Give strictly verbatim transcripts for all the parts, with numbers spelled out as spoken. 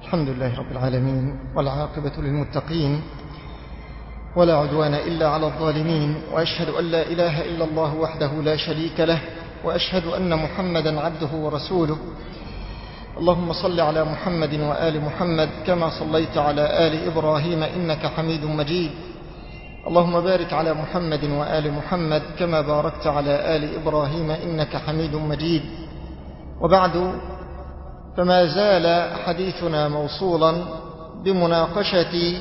الحمد لله رب العالمين، والعاقبة للمتقين، ولا عدوان إلا على الظالمين، وأشهد أن لا إله إلا الله وحده لا شريك له، وأشهد أن محمدا عبده ورسوله. اللهم صل على محمد وآل محمد كما صليت على آل إبراهيم إنك حميد مجيد. اللهم بارك على محمد وآل محمد كما باركت على آل إبراهيم إنك حميد مجيد. وبعد، فما زال حديثنا موصولا بمناقشة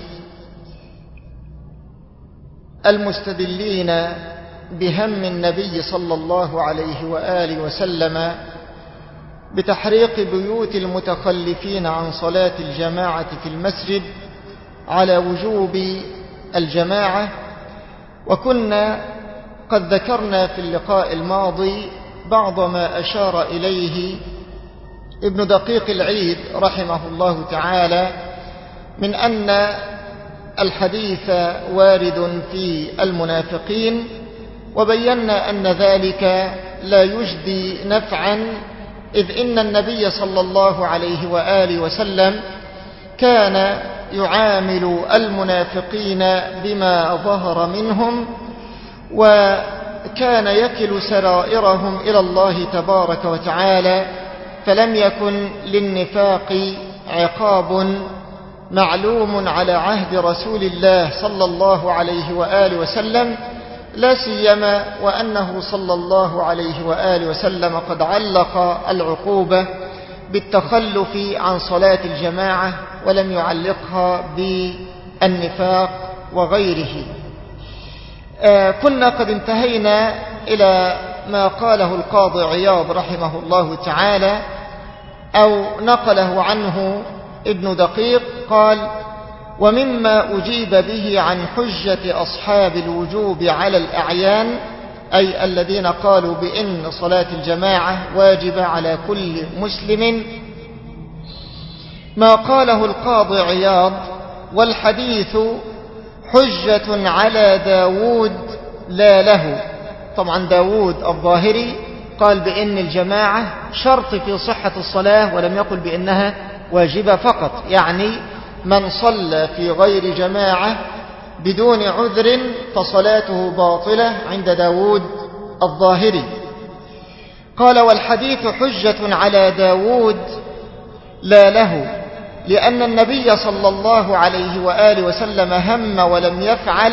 المستدلين بهم النبي صلى الله عليه وآله وسلم بتحريق بيوت المتخلفين عن صلاة الجماعة في المسجد على وجوب الجماعة. وكنا قد ذكرنا في اللقاء الماضي بعض ما أشار إليه ابن دقيق العيد رحمه الله تعالى من أن الحديث وارد في المنافقين، وبينا أن ذلك لا يجدي نفعا، إذ إن النبي صلى الله عليه وآله وسلم كان يعامل المنافقين بما ظهر منهم، وكان يكل سرائرهم إلى الله تبارك وتعالى، فلم يكن للنفاق عقاب معلوم على عهد رسول الله صلى الله عليه وآله وسلم، لا سيما وأنه صلى الله عليه وآله وسلم قد علق العقوبة بالتخلف عن صلاة الجماعة ولم يعلقها بالنفاق وغيره. آه كنا قد انتهينا إلى ما قاله القاضي عياض رحمه الله تعالى، أو نقله عنه ابن دقيق، قال: ومما أجيب به عن حجة أصحاب الوجوب على الأعيان، أي الذين قالوا بأن صلاة الجماعة واجبة على كل مسلم، ما قاله القاضي عياض: والحديث حجة على داود لا له. طبعا داود الظاهري قال بأن الجماعة شرط في صحة الصلاة، ولم يقل بأنها واجبة فقط، يعني من صلى في غير جماعة بدون عذر فصلاته باطلة عند داود الظاهري. قال: والحديث حجة على داود لا له، لأن النبي صلى الله عليه وآله وسلم هم ولم يفعل،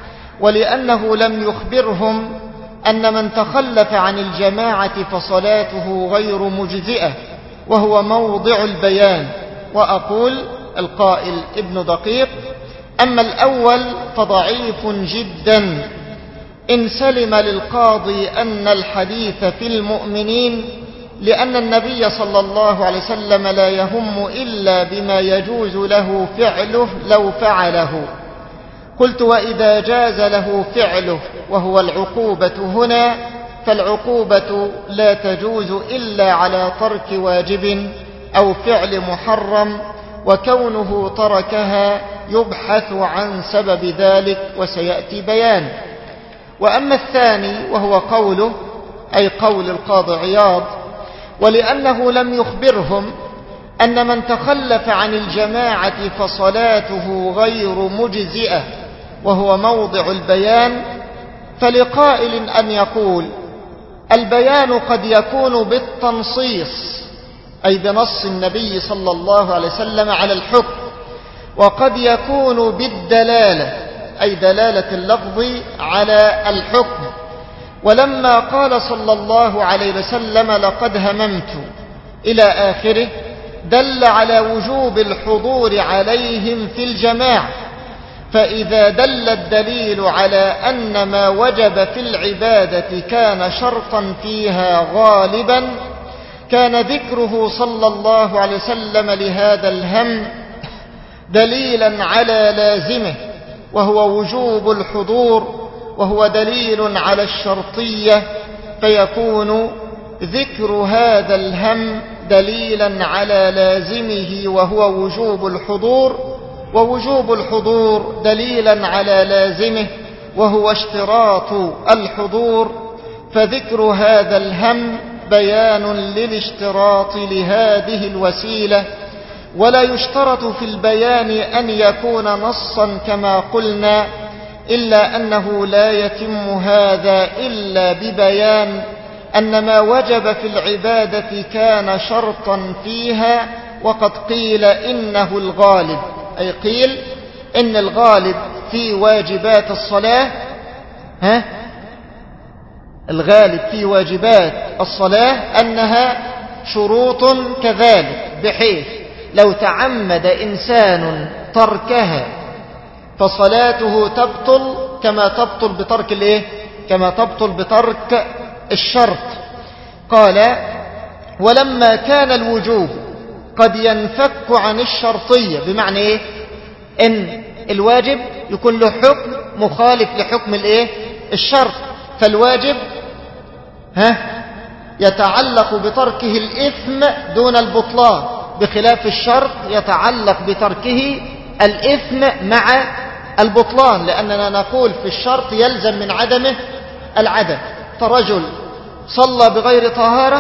ولأنه لم يخبرهم أن من تخلف عن الجماعة فصلاته غير مجزئة، وهو موضع البيان. وأقول القائل ابن دقيق: أما الأول فضعيف جدا، إن سلم للقاضي أن الحديث في المؤمنين، لأن النبي صلى الله عليه وسلم لا يهم إلا بما يجوز له فعله لو فعله. قلت: وإذا جاز له فعله وهو العقوبة هنا، فالعقوبة لا تجوز إلا على ترك واجب أو فعل محرم، وكونه تركها يبحث عن سبب ذلك وسيأتي بيان. وأما الثاني وهو قوله، أي قول القاضي عياض: ولأنه لم يخبرهم أن من تخلف عن الجماعة فصلاته غير مجزئة، وهو موضع البيان، فلقائل أن يقول: البيان قد يكون بالتنصيص، أي بنص النبي صلى الله عليه وسلم على الحكم، وقد يكون بالدلالة، أي دلالة اللفظ على الحكم. ولما قال صلى الله عليه وسلم: لقد هممت إلى آخره، دل على وجوب الحضور عليهم في الجماعة. فإذا دل الدليل على أن ما وجب في العبادة كان شرطا فيها غالبا، كان ذكره صلى الله عليه وسلم لهذا الهم دليلا على لازمه، وهو وجوب الحضور، وهو دليل على الشرطية، فيكون ذكر هذا الهم دليلا على لازمه وهو وجوب الحضور، ووجوب الحضور دليلا على لازمه وهو اشتراط الحضور، فذكر هذا الهم بيان للاشتراط لهذه الوسيلة، ولا يشترط في البيان أن يكون نصا كما قلنا، إلا أنه لا يتم هذا إلا ببيان أن ما وجب في العبادة كان شرطا فيها. وقد قيل إنه الغالب، أي قيل إن الغالب في واجبات الصلاة، ها الغالب في واجبات الصلاة أنها شروط كذلك، بحيث لو تعمد إنسان تركها فصلاته تبطل كما تبطل بترك الايه كما تبطل بترك الشرط. قال: ولما كان الوجوب قد ينفك عن الشرطية، بمعنى ايه؟ ان الواجب يكون له حكم مخالف لحكم الايه الشرط، فالواجب ها يتعلق بتركه الإثم دون البطلان، بخلاف الشرط يتعلق بتركه الإثم مع البطلان، لأننا نقول في الشرط يلزم من عدمه العدم. فرجل صلى بغير طهارة،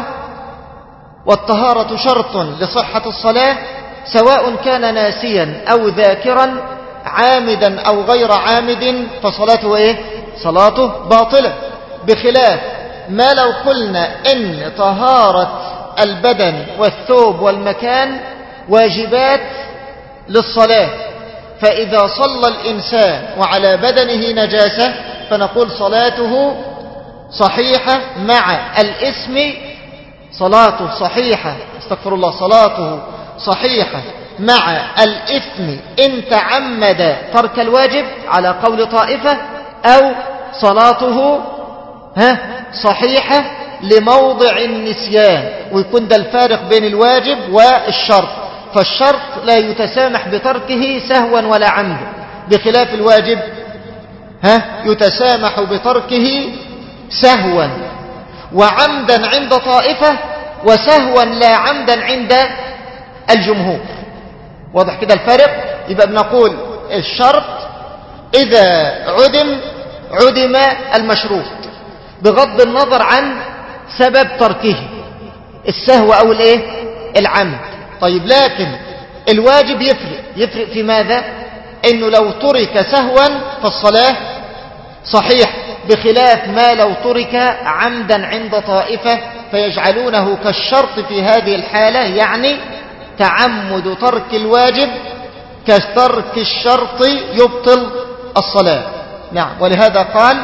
والطهارة شرط لصحة الصلاة، سواء كان ناسيا أو ذاكرا، عامدا أو غير عامد، فصلاته إيه؟ صلاته باطلة. بخلاف ما لو قلنا إن طهارة البدن والثوب والمكان واجبات للصلاة، فإذا صلى الإنسان وعلى بدنه نجاسة فنقول صلاته صحيحة مع الإثم، صلاته صحيحة استغفر الله صلاته صحيحة مع الإثم إن تعمد ترك الواجب على قول طائفة، أو صلاته ها صحيحة لموضع النسيان، ويكون ده الفارق بين الواجب والشرط. فالشرط لا يتسامح بتركه سهوا ولا عمدا، بخلاف الواجب ها يتسامح بتركه سهوا وعمدا عند طائفة، وسهوا لا عمدا عند الجمهور. واضح كده الفرق؟ يبقى بنقول الشرط إذا عدم عدم المشروط بغض النظر عن سبب تركه، السهو أو الايه العمد. طيب لكن الواجب يفرق يفرق في ماذا؟ انه لو ترك سهوا فالصلاة صحيح، بخلاف ما لو ترك عمدا عند طائفة فيجعلونه كالشرط في هذه الحالة، يعني تعمد ترك الواجب كترك الشرط يبطل الصلاة. نعم. ولهذا قال: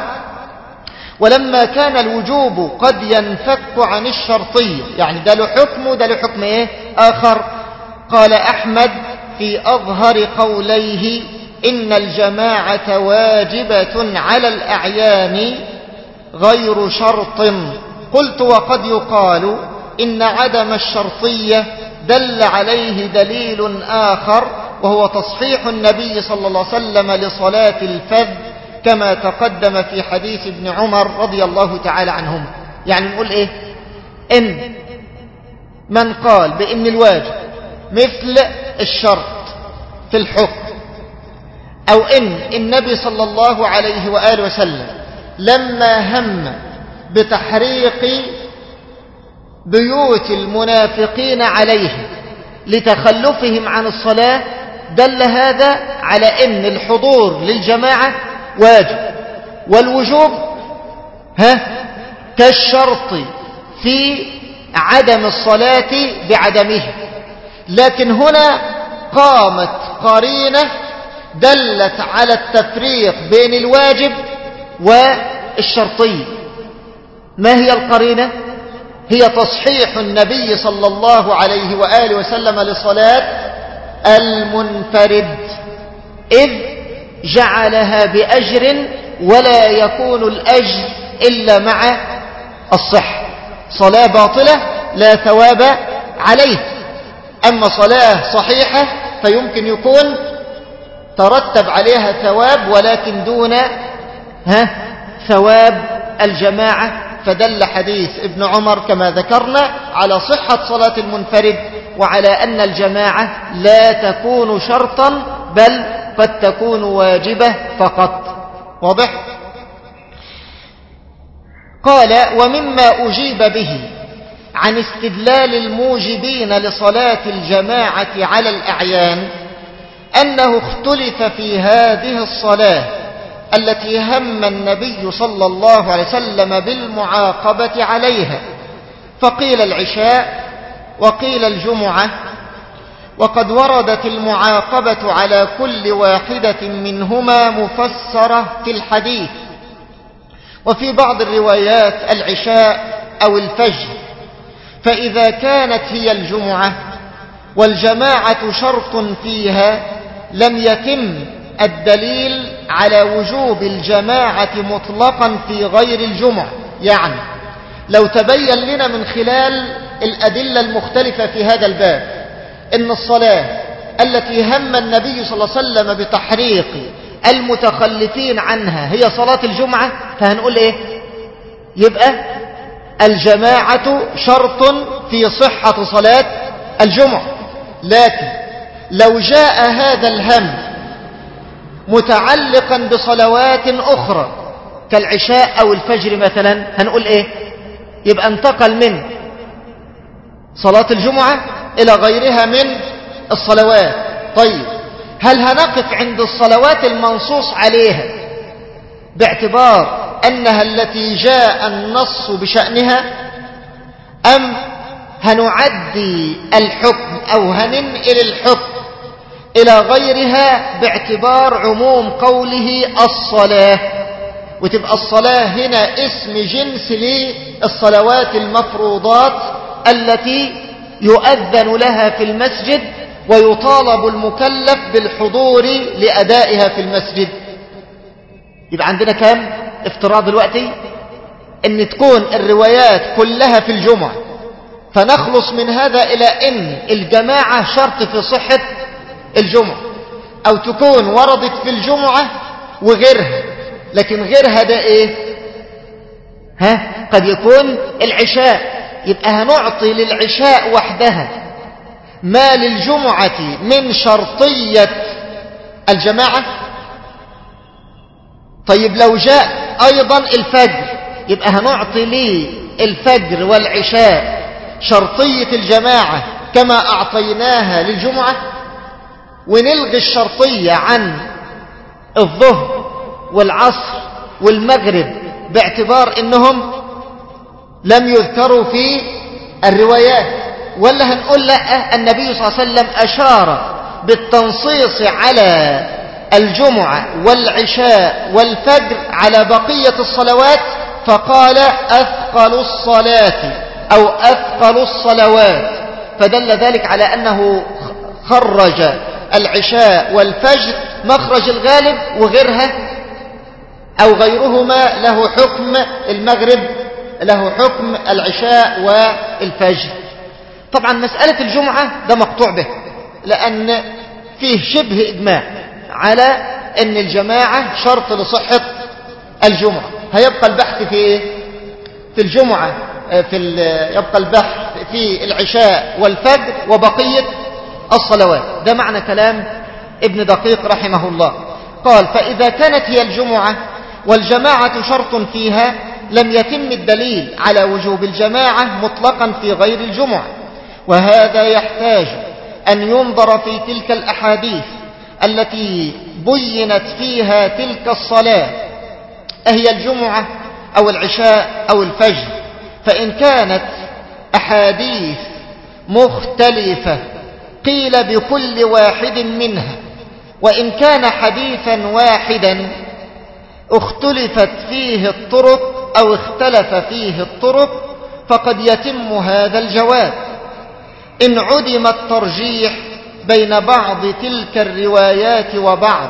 ولما كان الوجوب قد ينفك عن الشرطية، يعني ده له حكم ده له حكم ايه آخر. قال أحمد في أظهر قوليه: إن الجماعة واجبة على الأعيان غير شرط. قلت: وقد يقال إن عدم الشرطية دل عليه دليل آخر، وهو تصحيح النبي صلى الله عليه وسلم لصلاة الفذ، كما تقدم في حديث ابن عمر رضي الله تعالى عنهما. يعني نقول ايه؟ ان من قال بان الواجب مثل الشرط في الحكم، او ان النبي صلى الله عليه وآله وسلم لما هم بتحريق بيوت المنافقين عليه لتخلفهم عن الصلاة، دل هذا على ان الحضور للجماعة واجب، والوجوب ها كالشرط في عدم الصلاة بعدمه. لكن هنا قامت قرينة دلت على التفريق بين الواجب والشرطي. ما هي القرينة؟ هي تصحيح النبي صلى الله عليه وآله وسلم لصلاة المنفرد، إذ جعلها بأجر، ولا يكون الأجر إلا مع الصحة. صلاة باطلة لا ثواب عليه، أما صلاة صحيحة فيمكن يكون ترتب عليها ثواب، ولكن دون ها ثواب الجماعة. فدل حديث ابن عمر كما ذكرنا على صحة صلاة المنفرد، وعلى أن الجماعة لا تكون شرطا، بل قد تكون واجبة فقط. واضح؟ قال: ومما أجيب به عن استدلال الموجبين لصلاة الجماعة على الأعيان أنه اختلف في هذه الصلاة التي هم النبي صلى الله عليه وسلم بالمعاقبة عليها، فقيل العشاء وقيل الجمعة، وقد وردت المعاقبة على كل واحدة منهما مفسرة في الحديث، وفي بعض الروايات العشاء أو الفجر. فإذا كانت هي الجمعة والجماعة شرط فيها لم يتم الدليل على وجوب الجماعة مطلقا في غير الجمعة. يعني لو تبين لنا من خلال الأدلة المختلفة في هذا الباب إن الصلاة التي هم النبي صلى الله عليه وسلم بتحريق المتخلفين عنها هي صلاة الجمعة، فهنقول إيه؟ يبقى الجماعة شرط في صحة صلاة الجمعة. لكن لو جاء هذا الهم متعلقا بصلوات أخرى كالعشاء أو الفجر مثلا، هنقول إيه؟ يبقى انتقل من صلاة الجمعة إلى غيرها من الصلوات. طيب هل هنقف عند الصلوات المنصوص عليها باعتبار أنها التي جاء النص بشأنها، أم هنعدي الحكم أو هننقل الحكم إلى غيرها باعتبار عموم قوله الصلاة، وتبقى الصلاة هنا اسم جنس للصلوات المفروضات التي يؤذن لها في المسجد ويطالب المكلف بالحضور لأدائها في المسجد. يبقى عندنا كام افتراض دلوقتي؟ ان تكون الروايات كلها في الجمعة، فنخلص من هذا إلى ان الجماعة شرط في صحة الجمعة، أو تكون وردت في الجمعة وغيرها، لكن غيرها ده إيه؟ ها؟ قد يكون العشاء، يبقى هنعطي للعشاء وحدها ما للجمعة من شرطية الجماعة. طيب لو جاء أيضا الفجر، يبقى هنعطي للفجر والعشاء شرطية الجماعة كما أعطيناها للجمعة، ونلغي الشرطية عن الظهر والعصر والمغرب باعتبار انهم لم يذكروا في الروايات. ولا هنقول لا، النبي صلى الله عليه وسلم أشار بالتنصيص على الجمعة والعشاء والفجر على بقية الصلوات، فقال أثقل الصلاة أو أثقل الصلوات، فدل ذلك على أنه خرج العشاء والفجر مخرج الغالب، وغيرها أو غيرهما له حكم المغرب، له حكم العشاء والفجر. طبعا مسألة الجمعة ده مقطوع به، لأن فيه شبه إجماع على أن الجماعة شرط لصحة الجمعة. هيبقى البحث في إيه؟ في الجمعة، في يبقى البحث في العشاء والفجر وبقية الصلوات. ده معنى كلام ابن دقيق رحمه الله. قال: فإذا كانت هي الجمعة والجماعة شرط فيها لم يتم الدليل على وجوب الجماعة مطلقا في غير الجمعة، وهذا يحتاج أن ينظر في تلك الأحاديث التي بينت فيها تلك الصلاة، أهي الجمعة أو العشاء أو الفجر، فإن كانت أحاديث مختلفة قيل بكل واحد منها، وإن كان حديثا واحدا اختلفت فيه الطرق أو اختلف فيه الطرق فقد يتم هذا الجواب إن عدم الترجيح بين بعض تلك الروايات وبعض،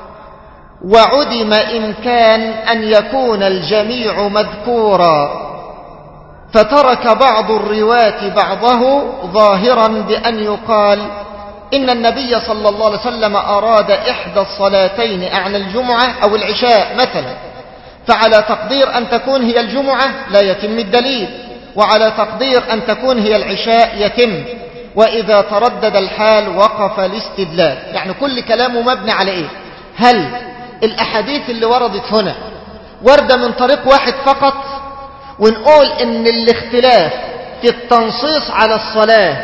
وعدم إمكان أن يكون الجميع مذكورا، فترك بعض الرواة بعضه ظاهرا بأن يقال إن النبي صلى الله عليه وسلم أراد إحدى الصلاتين أعني الجمعة أو العشاء مثلا، فعلى تقدير أن تكون هي الجمعة لا يتم الدليل، وعلى تقدير أن تكون هي العشاء يتم، وإذا تردد الحال وقف الاستدلال. يعني كل كلامه مبني على إيه؟ هل الأحاديث اللي وردت هنا وردة من طريق واحد فقط ونقول إن الاختلاف في التنصيص على الصلاة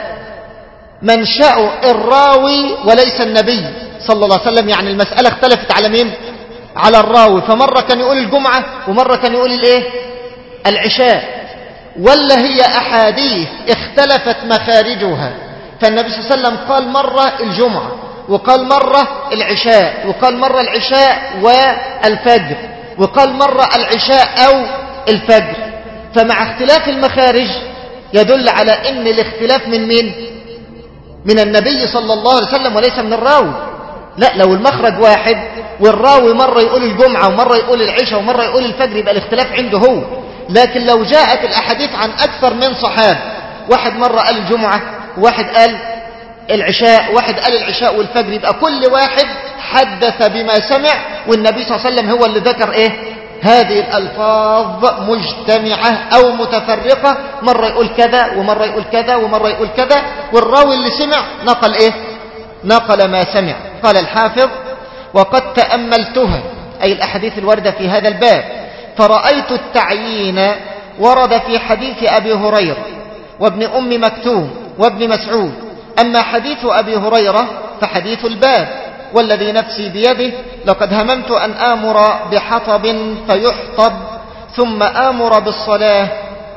منشأ الراوي وليس النبي صلى الله عليه وسلم. يعني المسألة اختلفت على مين؟ على الراوي، فمرة كان يقول الجمعة ومرة كان يقول الايه؟ العشاء. ولا هي أحاديث اختلفت مخارجها، فالنبي صلى الله عليه وسلم قال مرة الجمعة وقال مرة العشاء وقال مرة العشاء والفجر وقال مرة العشاء أو الفجر. فمع اختلاف المخارج يدل على ان الاختلاف من مين؟ من النبي صلى الله عليه وسلم وليس من الراوي. لا، لو المخرج واحد والراوي مرة يقول الجمعة ومرة يقول العشاء ومرة يقول الفجر يبقى الاختلاف عنده هو. لكن لو جاءت الأحاديث عن أكثر من صحابة، واحد مرة قال الجمعة واحد قال العشاء واحد قال العشاء والفجر، يبقى كل واحد حدث بما سمع، والنبي صلى الله عليه وسلم هو اللي ذكر ايه؟ هذه الألفاظ مجتمعة أو متفرقة، مرة يقول كذا ومرة يقول كذا ومرة يقول كذا، والراوي اللي سمع نقل ايه؟ نقل ما سمع. قال الحافظ: وقد تأملتها، أي الأحاديث الواردة في هذا الباب، فرأيت التعيين ورد في حديث أبي هريرة وابن أم مكتوم وابن مسعود. أما حديث أبي هريرة فحديث الباب، والذي نفسي بيده لقد هممت أن آمر بحطب فيحطب، ثم آمر بالصلاة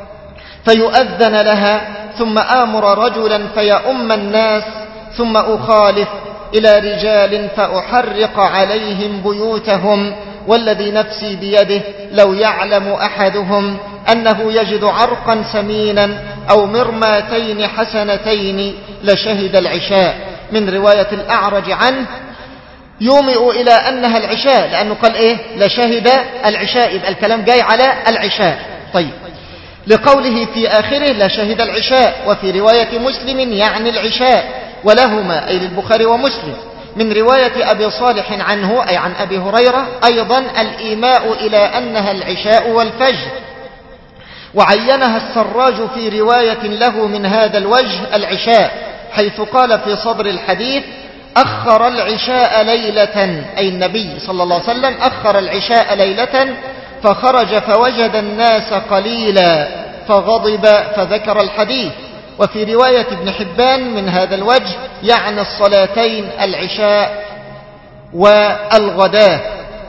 فيؤذن لها، ثم آمر رجلا فيؤم الناس، ثم أخالف إلى رجال فأحرق عليهم بيوتهم، والذي نفسي بيده لو يعلم أحدهم أنه يجد عرقا سمينا أو مرماتين حسنتين لشهد العشاء. من رواية الأعرج عنه يومئ إلى أنها العشاء، لأنه قال إيه؟ لشهد العشاء، يبقى الكلام جاي على العشاء. طيب، لقوله في آخره لشهد العشاء، وفي رواية مسلم يعني العشاء، ولهما أي للبخاري ومسلم من رواية أبي صالح عنه أي عن أبي هريرة أيضا الإيماء إلى أنها العشاء والفجر. وعينها السراج في رواية له من هذا الوجه العشاء، حيث قال في صدر الحديث: أخر العشاء ليلة، أي النبي صلى الله عليه وسلم أخر العشاء ليلة، فخرج فوجد الناس قليلا فغضب فذكر الحديث. وفي رواية ابن حبان من هذا الوجه يعني الصلاتين العشاء والغداة.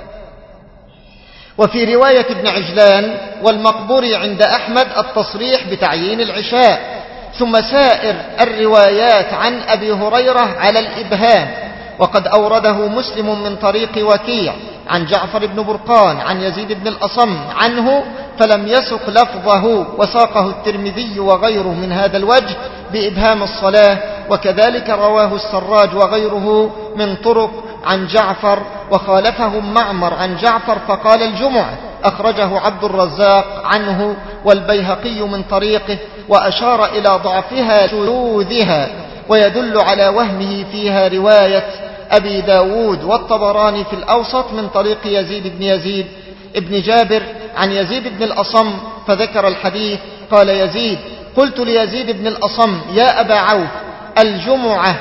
وفي رواية ابن عجلان والمقبوري عند أحمد التصريح بتعيين العشاء. ثم سائر الروايات عن أبي هريرة على الإبهام، وقد أورده مسلم من طريق وكيع عن جعفر بن برقان عن يزيد بن الأصم عنه، فلم يسق لفظه، وساقه الترمذي وغيره من هذا الوجه بإبهام الصلاة. وكذلك رواه السراج وغيره من طرق عن جعفر، وخالفهم معمر عن جعفر فقال الجمعة، أخرجه عبد الرزاق عنه والبيهقي من طريقه، وأشار إلى ضعفها شذوذها، ويدل على وهمه فيها رواية أبي داود والطبراني في الأوسط من طريق يزيد بن يزيد ابن جابر عن يزيد بن الأصم فذكر الحديث. قال يزيد: قلت ليزيد بن الأصم: يا أبا عوف، الجمعة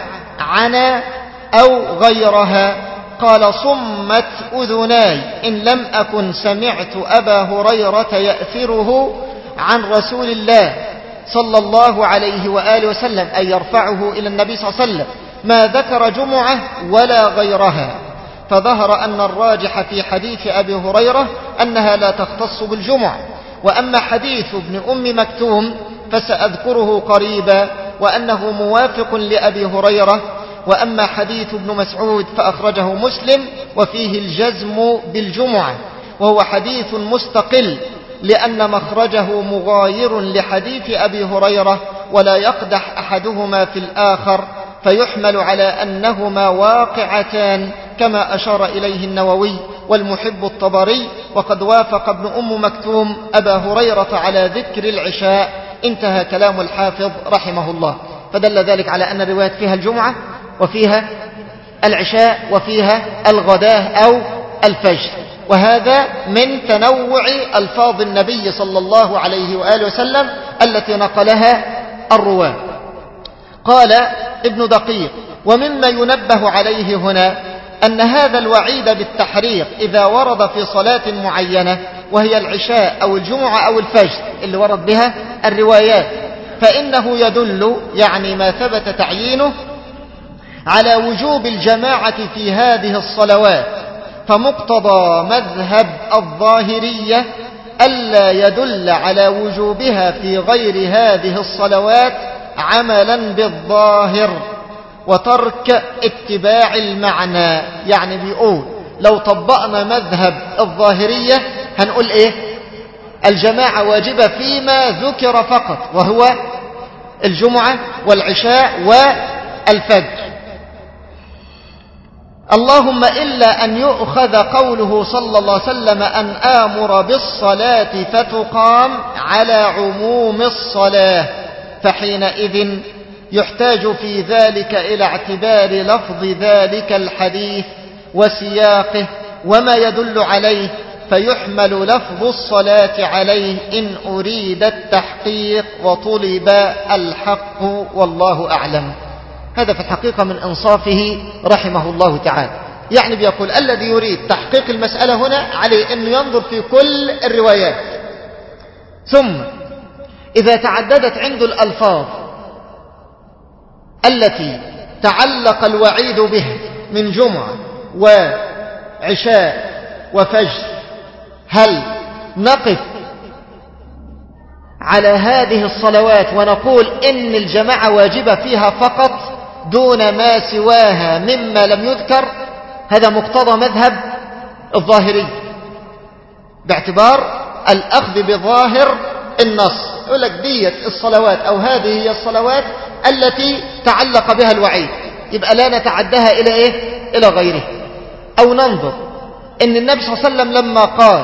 عنا أو غيرها؟ قال: صمت أذناي إن لم أكن سمعت أبا هريرة يأثره عن رسول الله صلى الله عليه وآله وسلم، أي يرفعه إلى النبي صلى الله عليه وسلم، ما ذكر جمعة ولا غيرها. فظهر أن الراجح في حديث أبي هريرة أنها لا تختص بالجمعة. وأما حديث ابن أم مكتوم فسأذكره قريبا، وأنه موافق لأبي هريرة. وأما حديث ابن مسعود فأخرجه مسلم وفيه الجزم بالجمعة، وهو حديث مستقل لأن مخرجه مغاير لحديث أبي هريرة، ولا يقدح أحدهما في الآخر، فيحمل على أنهما واقعتان كما أشار إليه النووي والمحب الطبري. وقد وافق ابن أم مكتوم أبا هريرة على ذكر العشاء. انتهى كلام الحافظ رحمه الله. فدل ذلك على أن الروايات فيها الجمعة وفيها العشاء وفيها الغداة أو الفجر، وهذا من تنوع ألفاظ النبي صلى الله عليه وآله وسلم التي نقلها الرواة. قال ابن دقيق: ومما ينبه عليه هنا أن هذا الوعيد بالتحريق إذا ورد في صلاة معينة وهي العشاء أو الجمعة أو الفجر اللي ورد بها الروايات، فإنه يدل يعني ما ثبت تعيينه على وجوب الجماعة في هذه الصلوات، فمقتضى مذهب الظاهرية ألا يدل على وجوبها في غير هذه الصلوات عملا بالظاهر وترك اتباع المعنى. يعني بيقول لو طبقنا مذهب الظاهرية هنقول ايه؟ الجماعة واجبة فيما ذكر فقط، وهو الجمعة والعشاء والفجر، اللهم إلا أن يؤخذ قوله صلى الله عليه وسلم أن آمر بالصلاة فتقام على عموم الصلاة، فحينئذ يحتاج في ذلك إلى اعتبار لفظ ذلك الحديث وسياقه وما يدل عليه، فيحمل لفظ الصلاة عليه إن أريد التحقيق وطلب الحق، والله أعلم. هذا في الحقيقة من إنصافه رحمه الله تعالى. يعني بيقول الذي يريد تحقيق المسألة هنا عليه أنه ينظر في كل الروايات، ثم إذا تعددت عنده الألفاظ التي تعلق الوعيد بها من جمعة وعشاء وفجر، هل نقف على هذه الصلوات ونقول إن الجماعة واجبة فيها فقط دون ما سواها مما لم يذكر؟ هذا مقتضى مذهب الظاهري باعتبار الأخذ بظاهر النص. يقول لك ديت الصلوات أو هذه هي الصلوات التي تعلق بها الوعيد، يبقى لا نتعدها إلى إيه؟ إلى غيره. أو ننظر إن النبي صلى الله عليه وسلم لما قال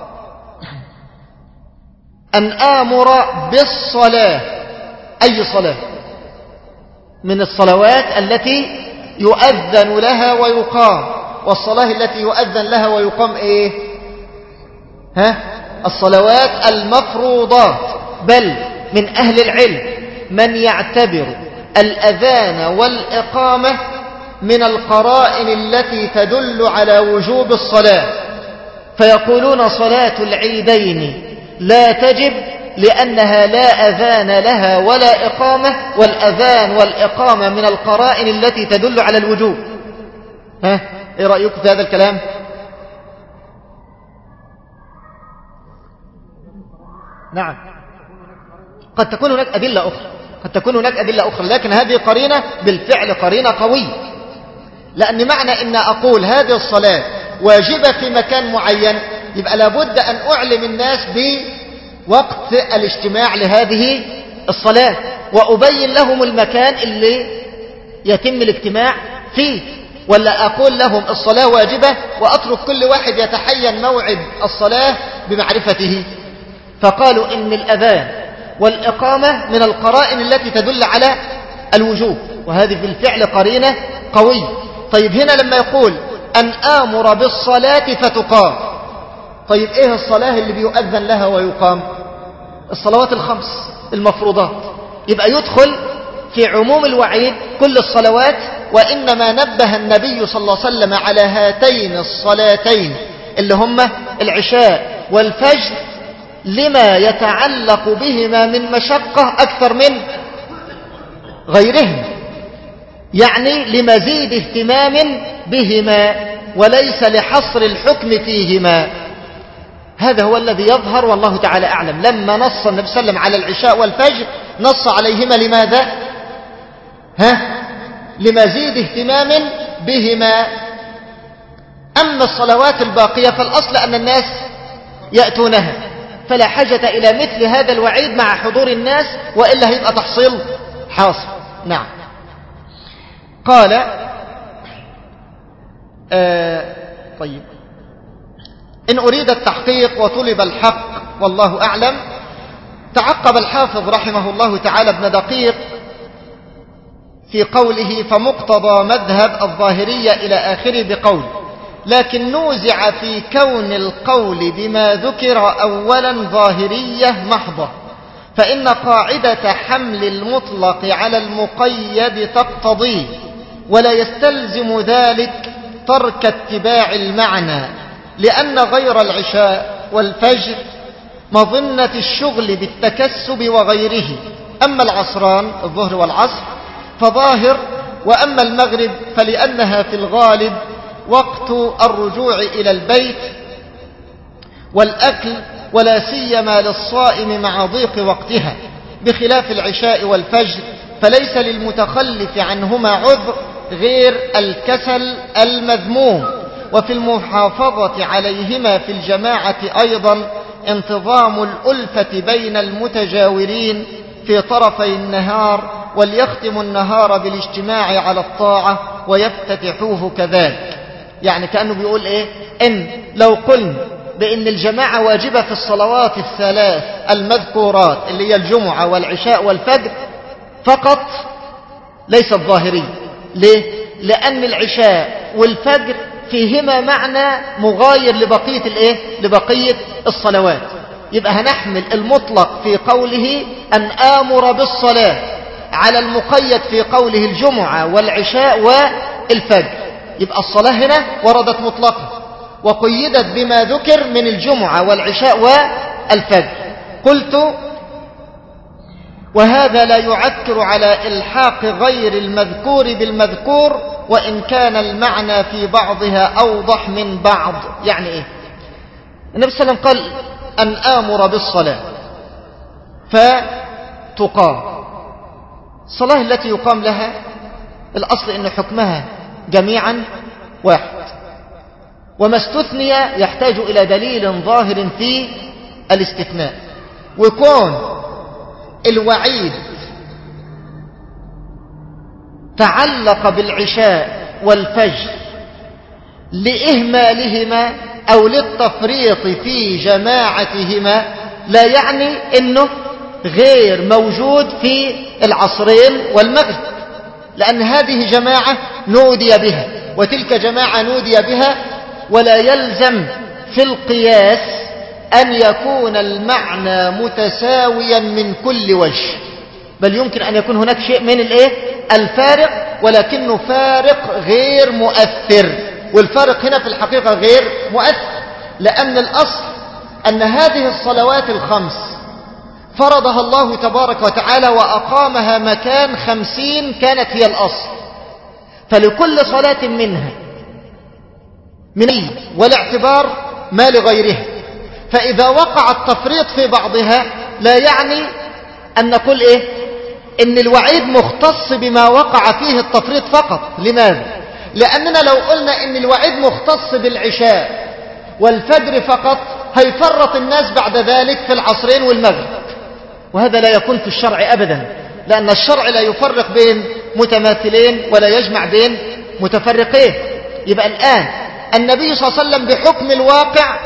أن آمر بالصلاة، أي صلاة من الصلوات التي يؤذن لها ويقام؟ والصلاة التي يؤذن لها ويقام إيه؟ ها؟ الصلوات المفروضات. بل من أهل العلم من يعتبر الأذان والإقامة من القرائن التي تدل على وجوب الصلاة، فيقولون صلاة العيدين لا تجب لأنها لا أذان لها ولا إقامة، والأذان والإقامة من القرائن التي تدل على الوجوب. ها؟ إيه رأيكم في هذا الكلام؟ نعم، قد تكون هناك أدلة أخرى، قد تكون هناك أدلة أخرى، لكن هذه قرينة بالفعل قرينة قوية. لأن معنى إن أقول هذه الصلاة واجبة في مكان معين، يبقى لابد أن أعلم الناس بوقت الاجتماع لهذه الصلاة، وأبين لهم المكان اللي يتم الاجتماع فيه. ولا أقول لهم الصلاة واجبة وأترك كل واحد يتحين موعد الصلاة بمعرفته؟ فقالوا إن الأذان والإقامة من القرائن التي تدل على الوجوب، وهذه بالفعل قرينة قوية. طيب هنا لما يقول أن آمر بالصلاة فتقام، طيب إيه الصلاة اللي بيؤذن لها ويقام؟ الصلوات الخمس المفروضات، يبقى يدخل في عموم الوعيد كل الصلوات. وإنما نبه النبي صلى الله عليه وسلم على هاتين الصلاتين اللي هما العشاء والفجر لما يتعلق بهما من مشقة أكثر من غيرهم، يعني لمزيد اهتمام بهما وليس لحصر الحكم فيهما. هذا هو الذي يظهر والله تعالى أعلم. لما نص النبي صلى الله عليه وسلم على العشاء والفجر نص عليهما لماذا؟ ها؟ لمزيد اهتمام بهما. أما الصلوات الباقية فالأصل أن الناس يأتونها، فلا حاجة إلى مثل هذا الوعيد مع حضور الناس، وإلا هيبقى تحصيل حاصل. نعم. قال آه طيب إن أريد التحقيق وطلب الحق والله أعلم. تعقب الحافظ رحمه الله تعالى ابن دقيق في قوله فمقتضى مذهب الظاهرية إلى آخره بقول لكن نوزع في كون القول بما ذكر أولا ظاهرية محضة، فإن قاعدة حمل المطلق على المقيد تقتضيه، ولا يستلزم ذلك ترك اتباع المعنى، لأن غير العشاء والفجر مظنة الشغل بالتكسب وغيره، أما العصران الظهر والعصر فظاهر، وأما المغرب فلأنها في الغالب وقت الرجوع إلى البيت والأكل، ولا سيما للصائم مع ضيق وقتها، بخلاف العشاء والفجر فليس للمتخلف عنهما عذر غير الكسل المذموم. وفي المحافظة عليهما في الجماعة أيضا انتظام الألفة بين المتجاورين في طرفي النهار، وليختم النهار بالاجتماع على الطاعة ويفتتحوه كذلك. يعني كأنه بيقول إيه؟ إن لو قلنا بأن الجماعة واجبة في الصلوات الثلاث المذكورات اللي هي الجمعة والعشاء والفجر فقط، ليست ظاهرية. ليه؟ لأن العشاء والفجر فيهما معنى مغاير لبقية الإيه؟ لبقية الصلوات. يبقى هنحمل المطلق في قوله أن آمر بالصلاة على المقيد في قوله الجمعة والعشاء والفجر. يبقى الصلاة هنا وردت مطلقة وقيدت بما ذكر من الجمعة والعشاء والفجر. قلت وهذا لا يعكر على إلحاق غير المذكور بالمذكور، وإن كان المعنى في بعضها أوضح من بعض. يعني إيه؟ النبي صلى الله عليه وسلم قال أن آمر بالصلاة فتقام. الصلاة التي يقام لها الأصل إن حكمها جميعا واحد، وما استثني يحتاج إلى دليل ظاهر في الاستثناء. ويكون الوعيد تعلق بالعشاء والفجر لإهمالهما أو للتفريط في جماعتهما لا يعني أنه غير موجود في العصرين والمغرب، لأن هذه جماعة نودي بها وتلك جماعة نودي بها، ولا يلزم في القياس أن يكون المعنى متساويا من كل وجه، بل يمكن أن يكون هناك شيء من الإيه؟ الفارق، ولكنه فارق غير مؤثر. والفارق هنا في الحقيقة غير مؤثر، لأن الأصل أن هذه الصلوات الخمس فرضها الله تبارك وتعالى وأقامها مكان خمسين كانت هي الأصل، فلكل صلاة منها من والاعتبار ما لغيرها. فإذا وقع التفريط في بعضها لا يعني أن نقول إيه؟ إن الوعيد مختص بما وقع فيه التفريط فقط. لماذا؟ لأننا لو قلنا إن الوعيد مختص بالعشاء والفجر فقط هيفرط الناس بعد ذلك في العصرين والمغرب، وهذا لا يكون في الشرع أبدا، لأن الشرع لا يفرق بين متماثلين ولا يجمع بين متفرقين. يبقى الآن النبي صلى الله عليه وسلم بحكم الواقع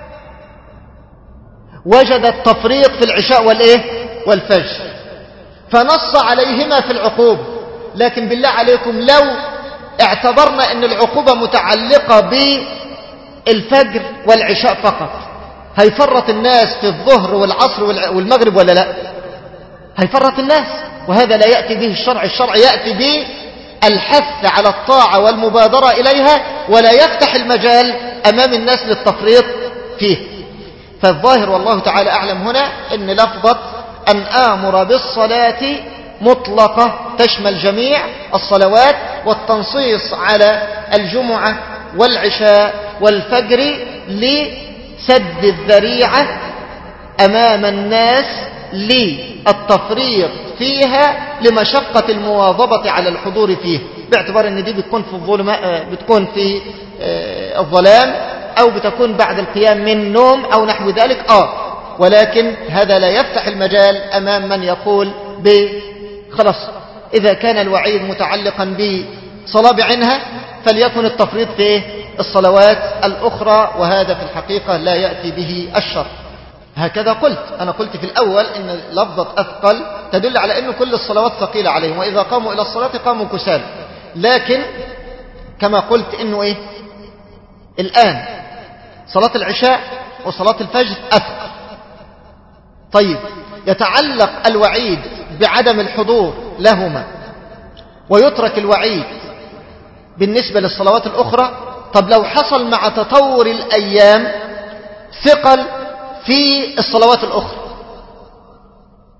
وجد التفريط في العشاء والإيه؟ والفجر، فنص عليهما في العقوبة. لكن بالله عليكم لو اعتبرنا أن العقوبة متعلقة بالفجر والعشاء فقط، هيفرط الناس في الظهر والعصر والمغرب ولا لا؟ هيفرط الناس، وهذا لا يأتي به الشرع. الشرع يأتي به الحث على الطاعة والمبادرة إليها، ولا يفتح المجال أمام الناس للتفريط فيه. فالظاهر والله تعالى أعلم هنا أن لفظة أن آمر بالصلاة مطلقة تشمل جميع الصلوات، والتنصيص على الجمعة والعشاء والفجر لسد الذريعة أمام الناس للتفريط فيها لمشقة المواظبة على الحضور فيه، باعتبار أن دي بتكون في الظلماء، بتكون في الظلام، أو بتكون بعد القيام من نوم أو نحو ذلك. آه ولكن هذا لا يفتح المجال أمام من يقول بخلاص إذا كان الوعيد متعلقا بصلاة بعينها فليكن التفريط في الصلوات الأخرى، وهذا في الحقيقة لا يأتي به الشرع. هكذا قلت أنا قلت في الأول إن لفظة أثقل تدل على أن كل الصلوات ثقيلة عليهم، وإذا قاموا إلى الصلاة قاموا كسالى. لكن كما قلت إنه إيه الآن صلاة العشاء وصلاة الفجر أثقل. طيب يتعلق الوعيد بعدم الحضور لهما ويترك الوعيد بالنسبة للصلوات الأخرى. طب لو حصل مع تطور الأيام ثقل في الصلوات الأخرى،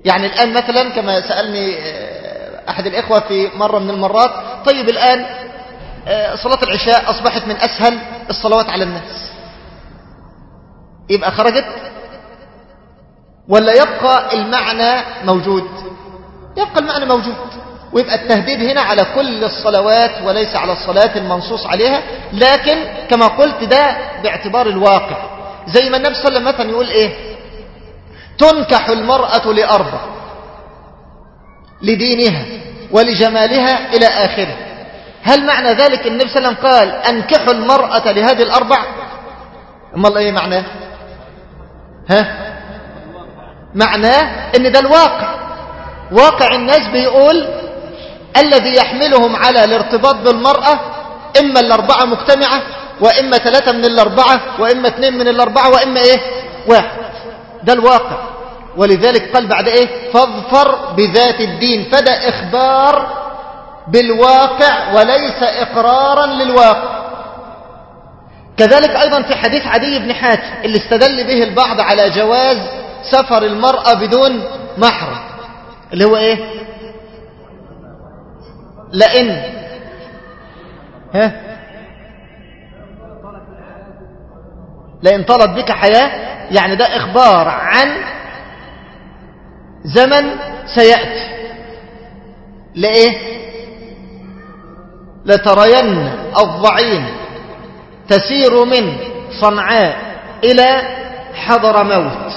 يعني الآن مثلا كما سألني أحد الإخوة في مرة من المرات، طيب الآن صلاة العشاء أصبحت من أسهل الصلوات على الناس، يبقى خرجت ولا يبقى المعنى موجود؟ يبقى المعنى موجود، ويبقى التهديد هنا على كل الصلوات وليس على الصلاة المنصوص عليها. لكن كما قلت ده باعتبار الواقع، زي ما النبي صلى الله عليه وسلم مثلا يقول ايه: تنكح المرأة لأربع: لدينها ولجمالها إلى آخره. هل معنى ذلك النبي صلى الله عليه وسلم قال أنكحوا المرأة لهذه الأربع؟ أما الله ايه معناه؟ ها؟ معناه ان ده الواقع، واقع الناس بيقول الذي يحملهم على الارتباط بالمرأة إما الأربعة مجتمعة، وإما ثلاثة من الأربعة، وإما اثنين من الأربعة، وإما إيه؟ واحد. ده الواقع. ولذلك قال بعد إيه؟ فاظفر بذات الدين. فده إخبار بالواقع وليس إقرارا للواقع. كذلك أيضا في حديث عدي بن حاتم اللي استدل به البعض على جواز سفر المرأة بدون محرم، اللي هو إيه؟ لئن ها لئن طالت بك حياة، يعني ده إخبار عن زمن سيأتي. لإيه؟ لترين الضعين تسير من صنعاء إلى حضر موت.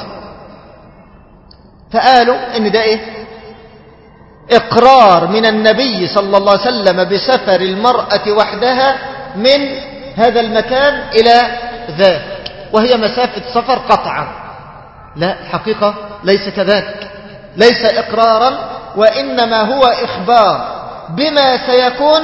فقالوا إن ده إيه؟ إقرار من النبي صلى الله عليه وسلم بسفر المرأة وحدها من هذا المكان إلى ذاك، وهي مسافة سفر قطعا. لا، الحقيقة ليس كذلك، ليس إقرارا، وإنما هو إخبار بما سيكون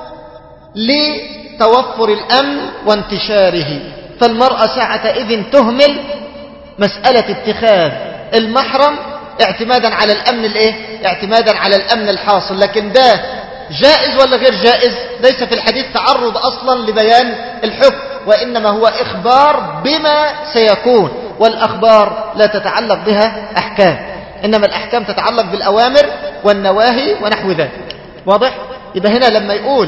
لتوفر الأمن وانتشاره. فالمرأة ساعتئذ تهمل مسألة اتخاذ المحرم اعتمادا على الأمن الايه؟ اعتمادا على الأمن الحاصل. لكن ده جائز ولا غير جائز؟ ليس في الحديث تعرض أصلا لبيان الحكم، وإنما هو إخبار بما سيكون، والأخبار لا تتعلق بها أحكام، إنما الأحكام تتعلق بالأوامر والنواهي ونحو ذلك. واضح؟ يبقى هنا لما يقول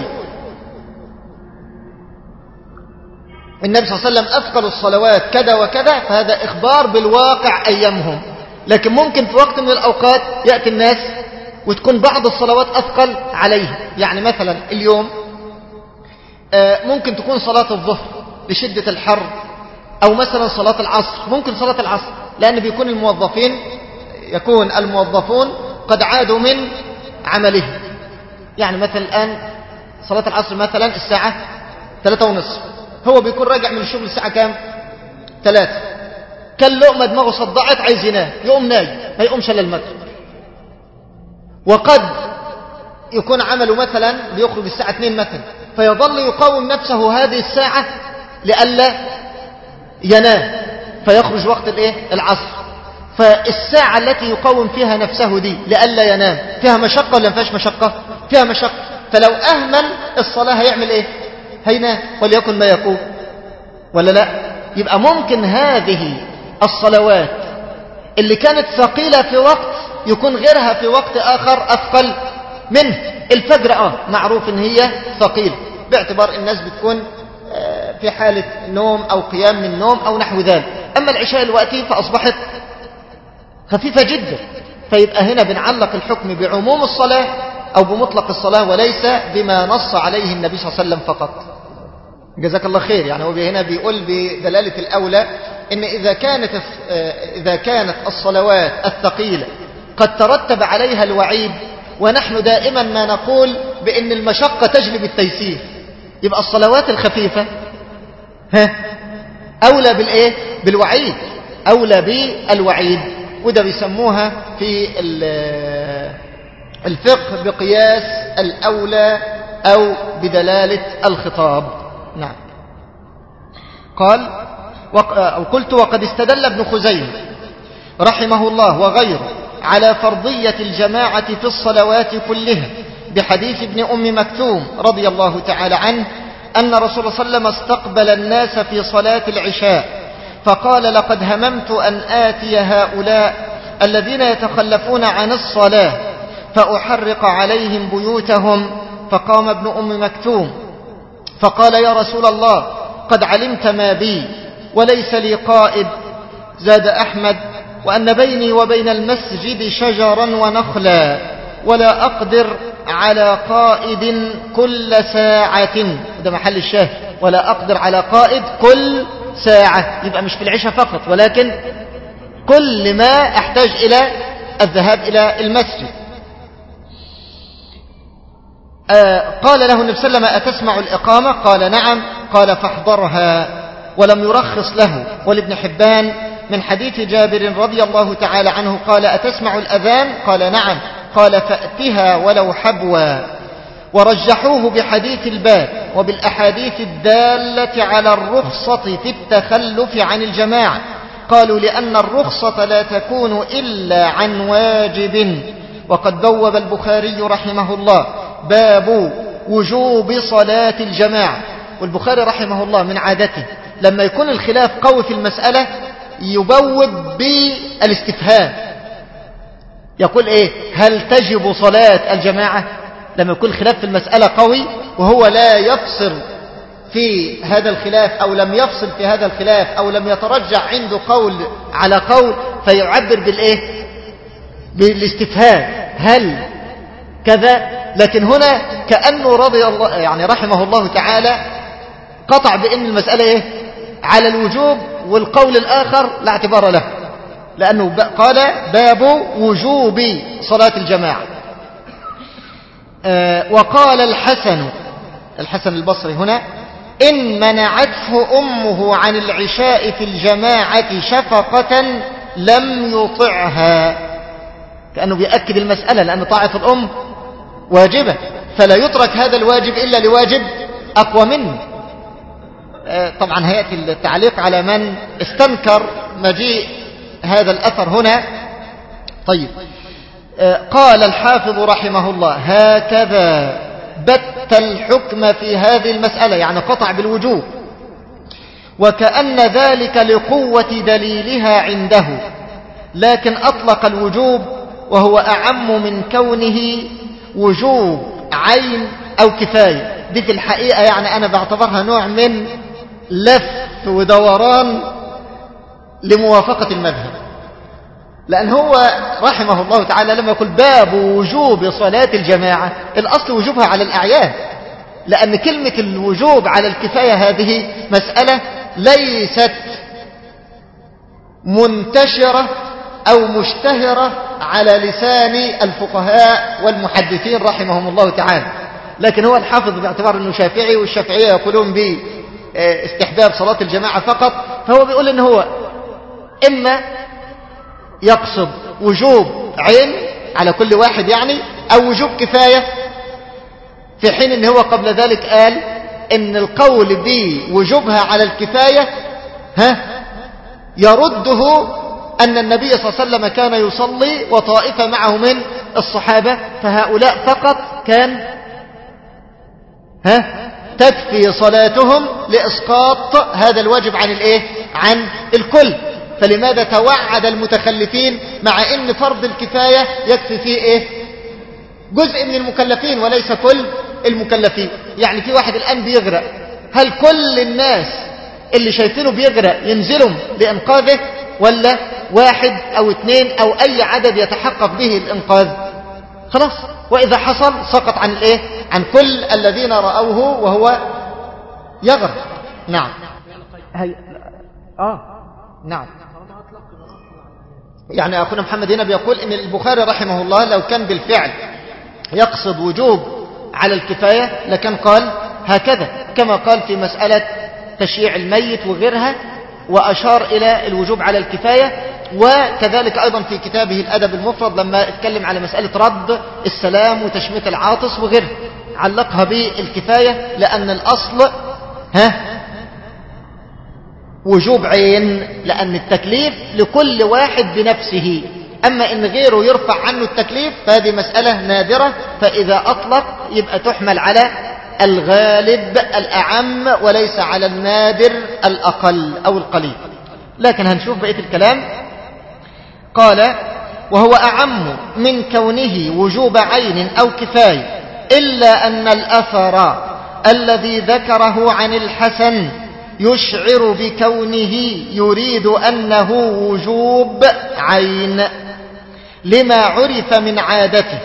النبي صلى الله عليه وسلم أثقل الصلوات كذا وكذا، فهذا إخبار بالواقع أيامهم. لكن ممكن في وقت من الأوقات يأتي الناس وتكون بعض الصلوات أثقل عليها. يعني مثلا اليوم ممكن تكون صلاة الظهر لشدة الحر، أو مثلا صلاة العصر. ممكن صلاة العصر لأن بيكون الموظفين يكون الموظفون قد عادوا من عملهم. يعني مثلا الآن صلاة العصر مثلا الساعة ثلاثة ونصف، هو بيكون راجع من الشغل الساعة كام؟ ثلاثة. كان لقمة دماغه صدعت عايز ينام، يقوم نايم، ما يقومش الا المغرب. وقد يكون عمله مثلا بيخرج الساعة اثنين مثلا، فيظل يقاوم نفسه هذه الساعة لئلا ينام، فيخرج وقت الايه؟ العصر. فالساعة التي يقاوم فيها نفسه دي لئلا ينام فيها مشقة ولا ما فيهاش مشقة؟ فيها مشقة. فلو أهمل الصلاة هيعمل ايه؟ هينام، وليكن ما يكون، ولا لا؟ يبقى ممكن هذه الصلوات اللي كانت ثقيلة في وقت يكون غيرها في وقت آخر أثقل منه. الفجر آه معروف إن هي ثقيلة باعتبار الناس بتكون في حالة نوم أو قيام من النوم أو نحو ذلك. أما العشاء الوقتي فأصبحت خفيفة جدا. فيبقى هنا بنعلق الحكم بعموم الصلاة أو بمطلق الصلاة وليس بما نص عليه النبي صلى الله عليه وسلم فقط. جزاك الله خير. يعني هو هنا بيقول بدلالة الأولى إن إذا كانت إذا كانت الصلوات الثقيلة قد ترتب عليها الوعيد، ونحن دائما ما نقول بأن المشقة تجلب التيسير، يبقى الصلوات الخفيفة ها أولى بالإيه؟ بالوعيد، أولى بالوعيد. وده بيسموها في الفقه بقياس الأولى أو بدلالة الخطاب. نعم. قال أو قلت وقد استدل ابن خزيمة رحمه الله وغيره على فرضية الجماعة في الصلوات كلها بحديث ابن أم مكتوم رضي الله تعالى عنه أن رسول الله صلى الله عليه وسلم استقبل الناس في صلاة العشاء فقال: لقد هممت أن آتي هؤلاء الذين يتخلفون عن الصلاة فأحرق عليهم بيوتهم. فقام ابن أم مكتوم فقال يا رسول الله قد علمت ما بي وليس لي قائد. زاد أحمد وأن بيني وبين المسجد شجرا ونخلا ولا أقدر على قائد كل ساعة. ده محل الشاهد، ولا أقدر على قائد كل ساعة، يبقى مش في العشاء فقط ولكن كل ما أحتاج إلى الذهاب إلى المسجد. آه قال له النبي صلى الله عليه وسلم أتسمع الإقامة؟ قال نعم. قال فاحضرها. ولم يرخص له. ولابن حبان من حديث جابر رضي الله تعالى عنه قال أتسمع الأذان؟ قال نعم. قال فأتها ولو حبوا. ورجحوه بحديث الباب وبالأحاديث الدالة على الرخصة في التخلف عن الجماعة. قالوا لأن الرخصة لا تكون إلا عن واجب. وقد بوب البخاري رحمه الله باب وجوب صلاة الجماعة. والبخاري رحمه الله من عادته لما يكون الخلاف قوي في المسألة يبوب بالاستفهام، يقول ايه؟ هل تجب صلاة الجماعة؟ لما يكون الخلاف في المسألة قوي وهو لا يفصل في هذا الخلاف أو لم يفصل في هذا الخلاف أو لم يترجع عنده قول على قول، فيعبر بالايه؟ بالاستفهام، هل كذا. لكن هنا كأنه رضي الله يعني رحمه الله تعالى قطع بأن المسألة ايه؟ على الوجوب، والقول الآخر لا اعتبار له، لأنه قال باب وجوب صلاة الجماعة. آه وقال الحسن الحسن البصري هنا إن منعته أمه عن العشاء في الجماعة شفقة لم يطعها. كأنه بيأكد المسألة، لأن طاعة الأم واجبة، فلا يترك هذا الواجب إلا لواجب أقوى منه. آه طبعا هيأتي التعليق على من استنكر مجيء هذا الأثر هنا. طيب آه قال الحافظ رحمه الله هكذا بت الحكم في هذه المسألة، يعني قطع بالوجوب، وكأن ذلك لقوة دليلها عنده، لكن أطلق الوجوب وهو أعم من كونه وجوب عين أو كفاية. دي في الحقيقة يعني أنا بعتبرها نوع من لف ودوران لموافقة المذهب، لأن هو رحمه الله تعالى لما يقول باب وجوب صلاة الجماعة الأصل وجوبها على الأعيان، لأن كلمة الوجوب على الكفاية هذه مسألة ليست منتشرة أو مشتهرة على لسان الفقهاء والمحدثين رحمهم الله تعالى، لكن هو الحافظ باعتبار أنه شافعي والشافعية يقولون باستحباب صلاة الجماعة فقط، فهو بيقول أنه هو إما يقصد وجوب عين على كل واحد يعني، أو وجوب كفاية، في حين أنه هو قبل ذلك قال إن القول بوجوبها على الكفاية ها يرده أن النبي صلى الله عليه وسلم كان يصلي وطائفة معه من الصحابة، فهؤلاء فقط كان ها تكفي صلاتهم لإسقاط هذا الواجب عن الإيه؟ عن الكل. فلماذا توعد المتخلفين مع ان فرض الكفاية يكفي فيه ايه؟ جزء من المكلفين وليس كل المكلفين. يعني في واحد الان بيغرق، هل كل الناس اللي شايفينه بيغرق ينزلوا لانقاذه، ولا واحد او اثنين او اي عدد يتحقق به الانقاذ؟ خلاص، واذا حصل سقط عن الايه؟ عن كل الذين رأوه وهو يغرق. نعم هي... اه نعم. يعني أخونا محمد هنا بيقول إن البخاري رحمه الله لو كان بالفعل يقصد وجوب على الكفاية لكان قال هكذا، كما قال في مسألة تشييع الميت وغيرها، وأشار إلى الوجوب على الكفاية. وكذلك أيضا في كتابه الأدب المفرد لما اتكلم على مسألة رد السلام وتشميت العاطس وغيرها علقها بالكفاية، لأن الأصل ها وجوب عين، لأن التكليف لكل واحد بنفسه، أما إن غيره يرفع عنه التكليف فهذه مسألة نادرة، فإذا أطلق يبقى تحمل على الغالب الأعم وليس على النادر الأقل أو القليل. لكن هنشوف بقية الكلام. قال وهو أعم من كونه وجوب عين أو كفاية، إلا أن الأثر الذي ذكره عن الحسن يشعر بكونه يريد أنه وجوب عين، لما عرف من عادته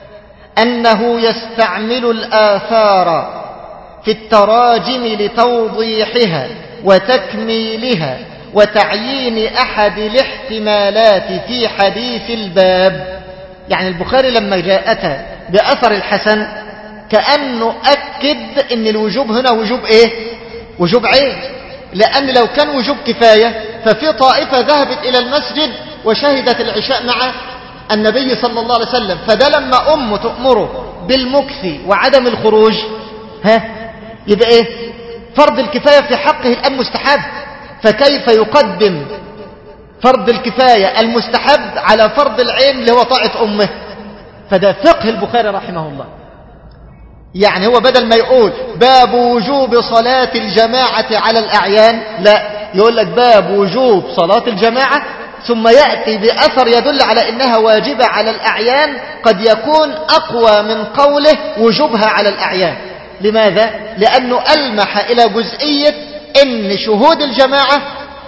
أنه يستعمل الآثار في التراجم لتوضيحها وتكميلها وتعيين أحد الاحتمالات في حديث الباب. يعني البخاري لما جاء أتى بأثر الحسن كأنه أكد أن الوجوب هنا وجوب إيه؟ وجوب عين، لأن لو كان وجوب كفاية ففي طائفة ذهبت إلى المسجد وشهدت العشاء مع النبي صلى الله عليه وسلم، فده لما أمه تأمره بالمكث وعدم الخروج ها يبقى إيه؟ فرض الكفاية في حقه الآن مستحب، فكيف يقدم فرض الكفاية المستحب على فرض العين اللي هو طاعة أمه؟ فده فقه البخاري رحمه الله. يعني هو بدل ما يقول باب وجوب صلاة الجماعة على الأعيان، لا، يقول لك باب وجوب صلاة الجماعة، ثم يأتي بأثر يدل على إنها واجبة على الأعيان قد يكون أقوى من قوله وجوبها على الأعيان. لماذا؟ لأنه ألمح إلى جزئية إن شهود الجماعة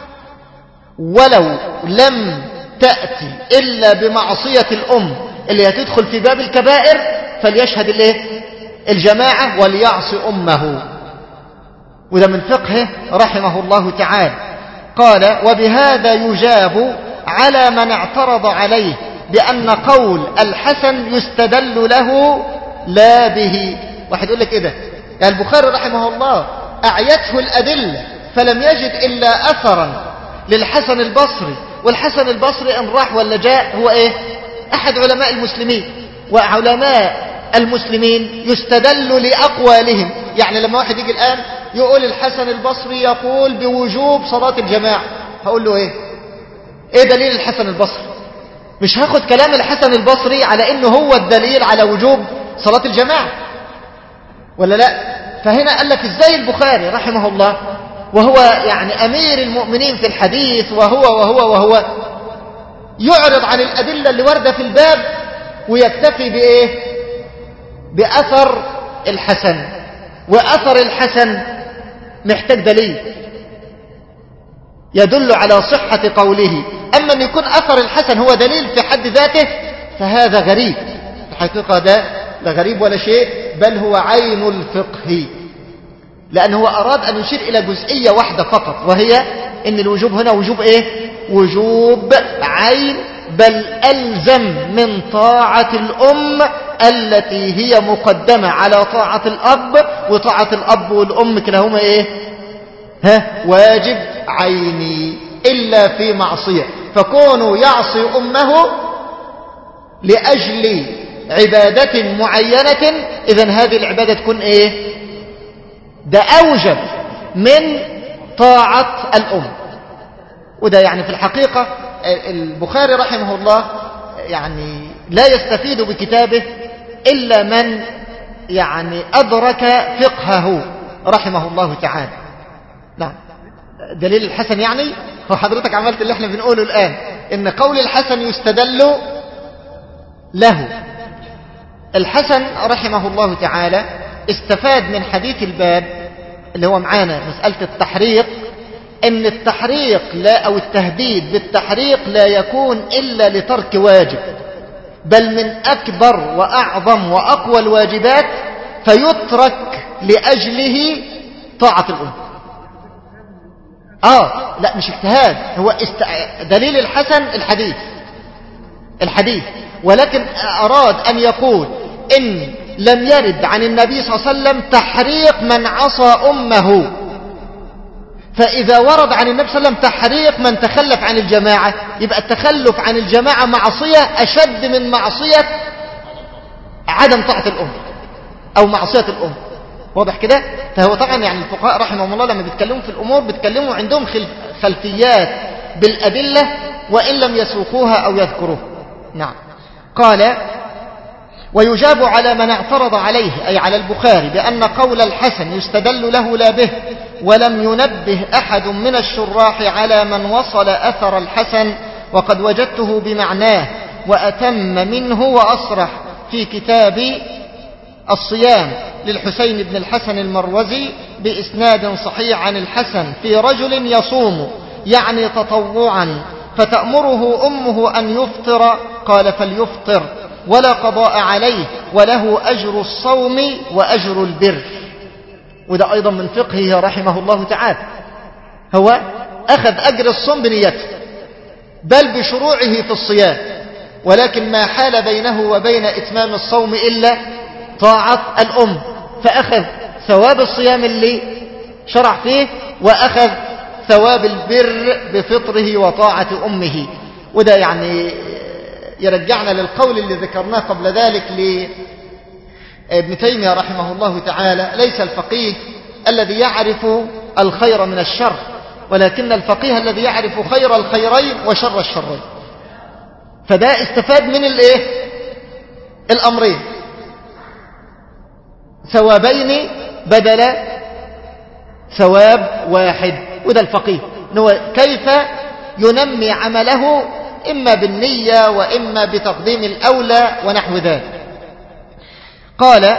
ولو لم تأتي إلا بمعصية الأم اللي هتدخل في باب الكبائر فليشهد الايه؟ الجماعة وليعصي أمه. وده من فقهه رحمه الله تعالى. قال وبهذا يجاب على من اعترض عليه بأن قول الحسن يستدل له لا به. واحد يقول لك إيه ده؟ يعني البخاري رحمه الله أعيته الأدلة فلم يجد إلا أثرا للحسن البصري، والحسن البصري إن راح ولا جاء هو إيه؟ أحد علماء المسلمين، وعلماء المسلمين يستدل لأقوالهم. يعني لما واحد يجي الآن يقول الحسن البصري يقول بوجوب صلاة الجماعة، هقول له إيه؟ إيه دليل الحسن البصري؟ مش هاخد كلام الحسن البصري على إنه هو الدليل على وجوب صلاة الجماعة ولا لا؟ فهنا قال لك إزاي البخاري رحمه الله وهو يعني أمير المؤمنين في الحديث وهو وهو وهو يعرض عن الأدلة اللي واردة في الباب ويكتفي بإيه؟ بأثر الحسن. وأثر الحسن محتاج دليل يدل على صحة قوله. أما أن يكون أثر الحسن هو دليل في حد ذاته فهذا غريب الحقيقة، ده لا غريب ولا شيء، بل هو عين الفقه، لأنه هو أراد أن يشير إلى جزئية واحدة فقط، وهي أن الوجوب هنا وجوب إيه؟ وجوب عين، بل ألزم من طاعة الأم التي هي مقدمة على طاعة الأب، وطاعة الأب والأم كلاهما إيه؟ ها؟ واجب عيني إلا في معصية، فكونوا يعصي أمه لأجل عبادة معينة إذن هذه العبادة تكون إيه؟ ده أوجب من طاعة الأم. وده يعني في الحقيقة البخاري رحمه الله يعني لا يستفيد بكتابه إلا من يعني أدرك فقهه رحمه الله تعالى. نعم، دليل الحسن يعني هو حضرتك عملت اللي احنا بنقوله الآن، إن قول الحسن يستدل له. الحسن رحمه الله تعالى استفاد من حديث الباب اللي هو معانا مسألة التحريق، ان التحريق لا او التهديد بالتحريق لا يكون الا لترك واجب، بل من اكبر واعظم واقوى الواجبات، فيترك لاجله طاعة الام. اه لا مش اجتهاد، هو است... دليل الحسن الحديث الحديث ولكن اراد ان يقول ان لم يرد عن النبي صلى الله عليه وسلم تحريق من عصى امه، فإذا ورد عن النبي صلى الله عليه وسلم تحريق من تخلف عن الجماعة، يبقى التخلف عن الجماعة معصية أشد من معصية عدم طاعة الأم أو معصية الأم. واضح كده؟ فهو طبعا يعني الفقهاء رحمهم الله لما بيتكلموا في الأمور بيتكلموا عندهم خلفيات بالأدلة وإن لم يسوقوها أو يذكروها. نعم. قال ويجاب على من اعترض عليه أي على البخاري بأن قول الحسن يستدل له لا به، ولم ينبه أحد من الشراح على من وصل أثر الحسن وقد وجدته بمعناه وأتم منه وأصرح في كتاب الصيام للحسين بن الحسن المروزي بإسناد صحيح عن الحسن في رجل يصوم يعني تطوعا فتأمره أمه أن يفطر قال فليفطر ولا قضاء عليه وله أجر الصوم وأجر البر. وده أيضا من فقهه رحمه الله تعالى، هو أخذ أجر الصوم بنيته بل بشروعه في الصيام، ولكن ما حال بينه وبين إتمام الصوم إلا طاعة الأم، فأخذ ثواب الصيام اللي شرع فيه وأخذ ثواب البر بفطره وطاعة أمه. وده يعني يرجعنا للقول اللي ذكرناه قبل ذلك لابن تيمية رحمه الله تعالى: ليس الفقيه الذي يعرف الخير من الشر، ولكن الفقيه الذي يعرف خير الخيرين وشر الشرين. فده استفاد من الايه الأمرين، ثوابين بدل ثواب واحد. وده الفقيه إنه كيف ينمي عمله إما بالنية وإما بتقديم الأولى ونحو ذلك. قال: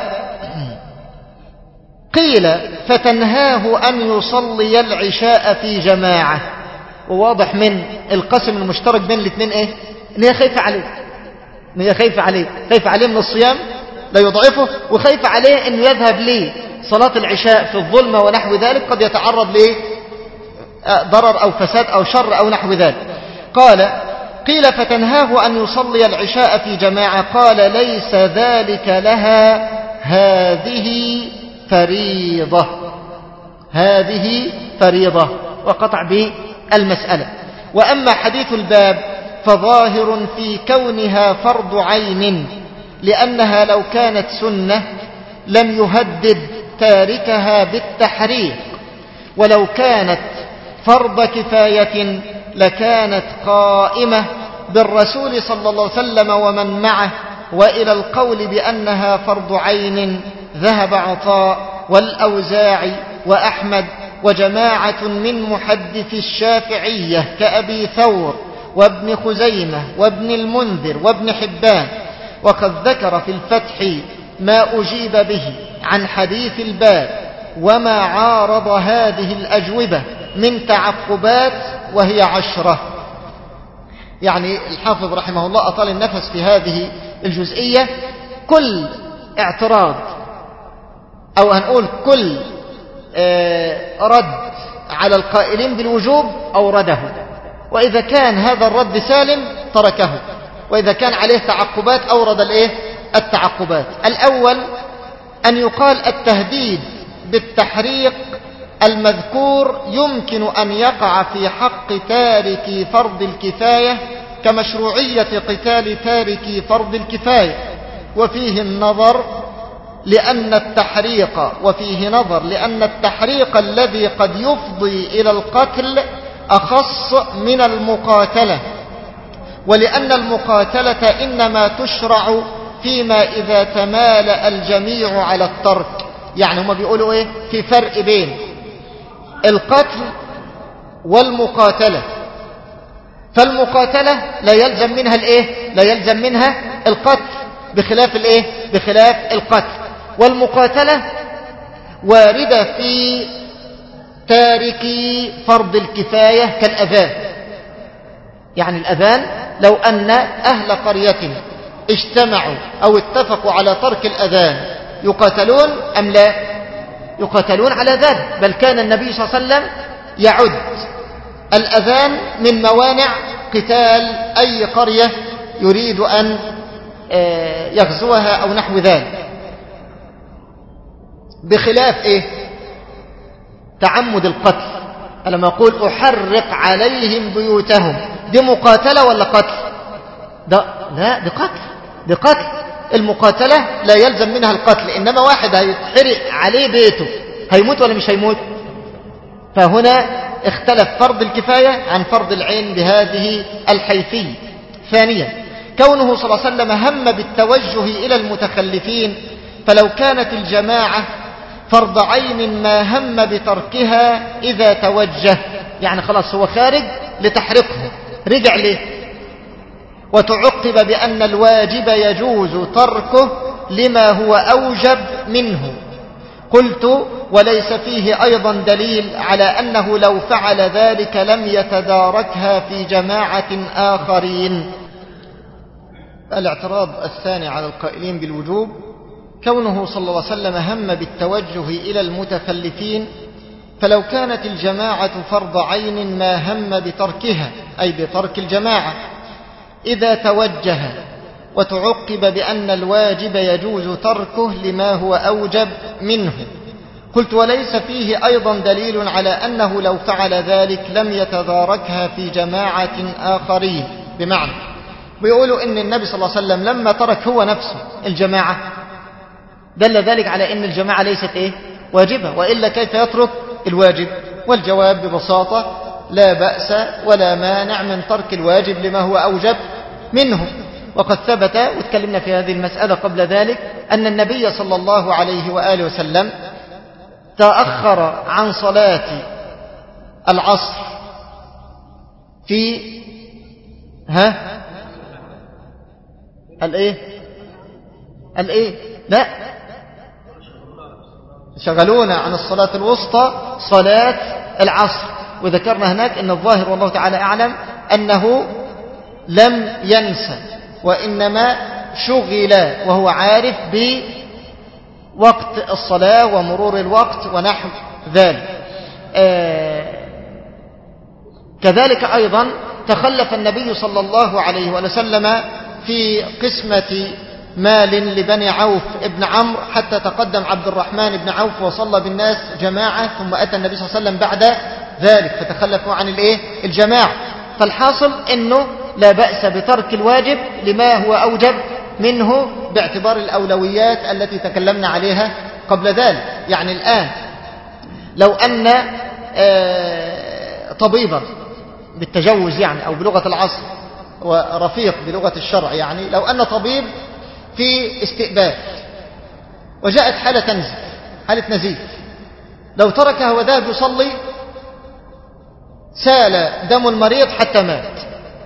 قيل فتنهاه أن يصلي العشاء في جماعة. وواضح من القسم المشترك بين الاثنين ايه؟ ان هي خايفة عليه، ان هي خايفة عليه خايفة عليه من الصيام لا يضعفه، وخايفة عليه انه يذهب ليه صلاة العشاء في الظلمة ونحو ذلك، قد يتعرض ليه ضرر او فساد او شر او نحو ذلك. قال: قيل فتنهاه أن يصلي العشاء في جماعة. قال: ليس ذلك لها، هذه فريضة، هذه فريضة، وقطع بالمسألة. وأما حديث الباب فظاهر في كونها فرض عين، لأنها لو كانت سنة لم يهدد تاركها بالتحريق، ولو كانت فرض كفاية لكانت قائمة بالرسول صلى الله عليه وسلم ومن معه. وإلى القول بأنها فرض عين ذهب عطاء والأوزاعي وأحمد وجماعة من محدث الشافعية كأبي ثور وابن خزيمة وابن المنذر وابن حبان. وقد ذكر في الفتح ما أجيب به عن حديث الباب وما عارض هذه الأجوبة من تعقبات، وهي عشرة. يعني الحافظ رحمه الله أطال النفس في هذه الجزئية. كل اعتراض أو هنقول كل رد على القائلين بالوجوب أورده، وإذا كان هذا الرد سالم تركه، وإذا كان عليه تعقبات أورد الإيه؟ التعقبات. الأول أن يقال التهديد بالتحريق المذكور يمكن أن يقع في حق تارك فرض الكفاية كمشروعية قتال تارك فرض الكفاية، وفيه النظر لأن التحريق وفيه نظر لأن التحريق الذي قد يفضي إلى القتل أخص من المقاتلة، ولأن المقاتلة إنما تشرع فيما إذا تمالأ الجميع على الترك. يعني هم بيقولوا إيه؟ في فرق بين القتل والمقاتلة. فالمقاتلة لا يلزم منها الإيه؟ لا يلزم منها القتل، بخلاف الإيه؟ بخلاف القتل. والمقاتلة واردة في تارك فرض الكفاية كالأذان. يعني الأذان لو أن أهل قرية اجتمعوا أو اتفقوا على ترك الأذان يقاتلون أم لا؟ يقاتلون على ذلك. بل كان النبي صلى الله عليه وسلم يعد الأذان من موانع قتال أي قرية يريد أن يغزوها أو نحو ذلك، بخلاف إيه؟ تعمد القتل. لما أقول أحرق عليهم بيوتهم، دي مقاتلة ولا قتل؟ ده لا، دي قتل، دي قتل. المقاتلة لا يلزم منها القتل، إنما واحد هيتحرق عليه بيته هيموت ولا مش هيموت؟ فهنا اختلف فرض الكفاية عن فرض العين بهذه الحيثية. ثانيا كونه صلى الله عليه وسلم هم بالتوجه إلى المتخلفين، فلو كانت الجماعة فرض عين ما هم بتركها إذا توجه. يعني خلاص هو خارج لتحرقه، رجع ليه؟ وتعقب بأن الواجب يجوز تركه لما هو أوجب منه. قلت وليس فيه أيضا دليل على أنه لو فعل ذلك لم يتداركها في جماعة آخرين. الاعتراض الثاني على القائلين بالوجوب كونه صلى الله عليه وسلم هم بالتوجه إلى المتخلفين، فلو كانت الجماعة فرض عين ما هم بتركها، أي بترك الجماعة إذا توجه، وتعقب بأن الواجب يجوز تركه لما هو أوجب منه. قلت وليس فيه أيضا دليل على أنه لو فعل ذلك لم يتداركها في جماعة آخرين. بمعنى بيقولوا إن النبي صلى الله عليه وسلم لما ترك هو نفسه الجماعة دل ذلك على أن الجماعة ليست إيه؟ واجبة، وإلا كيف يترك الواجب؟ والجواب ببساطة لا بأس ولا مانع من ترك الواجب لما هو أوجب منه. وقد ثبت واتكلمنا في هذه المسألة قبل ذلك أن النبي صلى الله عليه وآله وسلم تأخر عن صلاة العصر في ها الايه الايه لا شغلونا عن الصلاة الوسطى صلاة العصر، وذكرنا هناك ان الظاهر والله تعالى أعلم أنه لم ينسى وإنما شغل وهو عارف بوقت الصلاة ومرور الوقت ونحو ذلك. آه كذلك أيضا تخلف النبي صلى الله عليه وسلم في قسمة مال لبني عوف ابن عمرو حتى تقدم عبد الرحمن بن عوف وصلى بالناس جماعة، ثم أتى النبي صلى الله عليه وسلم بعد ذلك فتخلفوا عن الايه الجماعة. فالحاصل أنه لا بأس بترك الواجب لما هو أوجب منه باعتبار الأولويات التي تكلمنا عليها قبل ذلك. يعني الآن لو أن طبيبا بالتجوز يعني أو بلغة العصر ورفيق بلغة الشرع، يعني لو أن طبيب في استئباب وجاءت حالة تنزف حالة نزيف، لو تركها وذهب يصلي سال دم المريض حتى مات،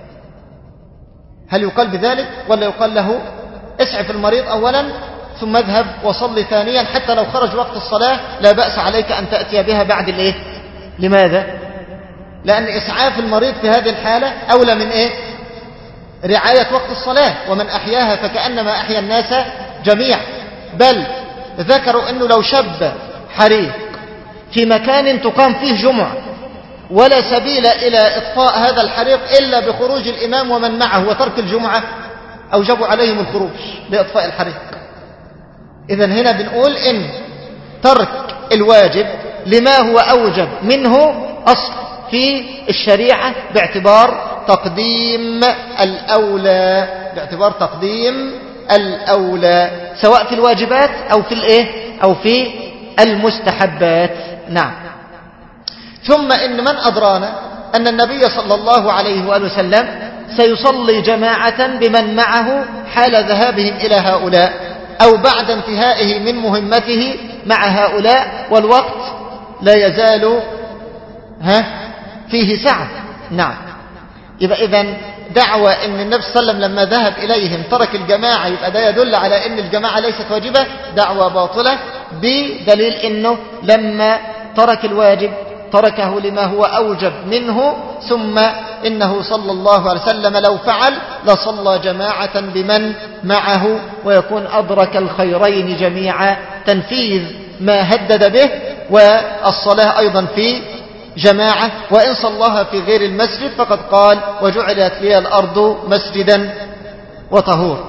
هل يقال بذلك ولا يقال له اسعف المريض أولا ثم اذهب وصلي ثانيا حتى لو خرج وقت الصلاة لا بأس عليك أن تأتي بها بعد الايه؟ لماذا؟ لأن إسعاف المريض في هذه الحالة أولى من إيه؟ رعاية وقت الصلاة، ومن أحياها فكأنما أحيا الناس جميعا. بل ذكروا أنه لو شب حريق في مكان تقام فيه جمعة ولا سبيل إلى إطفاء هذا الحريق إلا بخروج الإمام ومن معه وترك الجمعة أوجبوا عليهم الخروج لإطفاء الحريق. إذن هنا بنقول إن ترك الواجب لما هو أوجب منه أصل في الشريعة باعتبار تقديم الأولى، باعتبار تقديم الأولى سواء في الواجبات أو في الإيه أو في المستحبات. نعم. ثم إن من أدرانا أن النبي صلى الله عليه وآله وسلم سيصلي جماعة بمن معه حال ذهابهم إلى هؤلاء أو بعد انتهائه من مهمته مع هؤلاء، والوقت لا يزال ها فيه سعة. نعم. يبقى إذن دعوة أن النبي صلى الله عليه وسلم لما ذهب إليهم ترك الجماعة، يبقى ده يدل على أن الجماعة ليست واجبة، دعوة باطلة بدليل أنه لما ترك الواجب تركه لما هو أوجب منه. ثم إنه صلى الله عليه وسلم لو فعل لصلى جماعة بمن معه ويكون أدرك الخيرين جميعا، تنفيذ ما هدد به والصلاة أيضا في جماعة. وإن صلاها في غير المسجد فقد قال وجعلت لي الأرض مسجدا وطهور.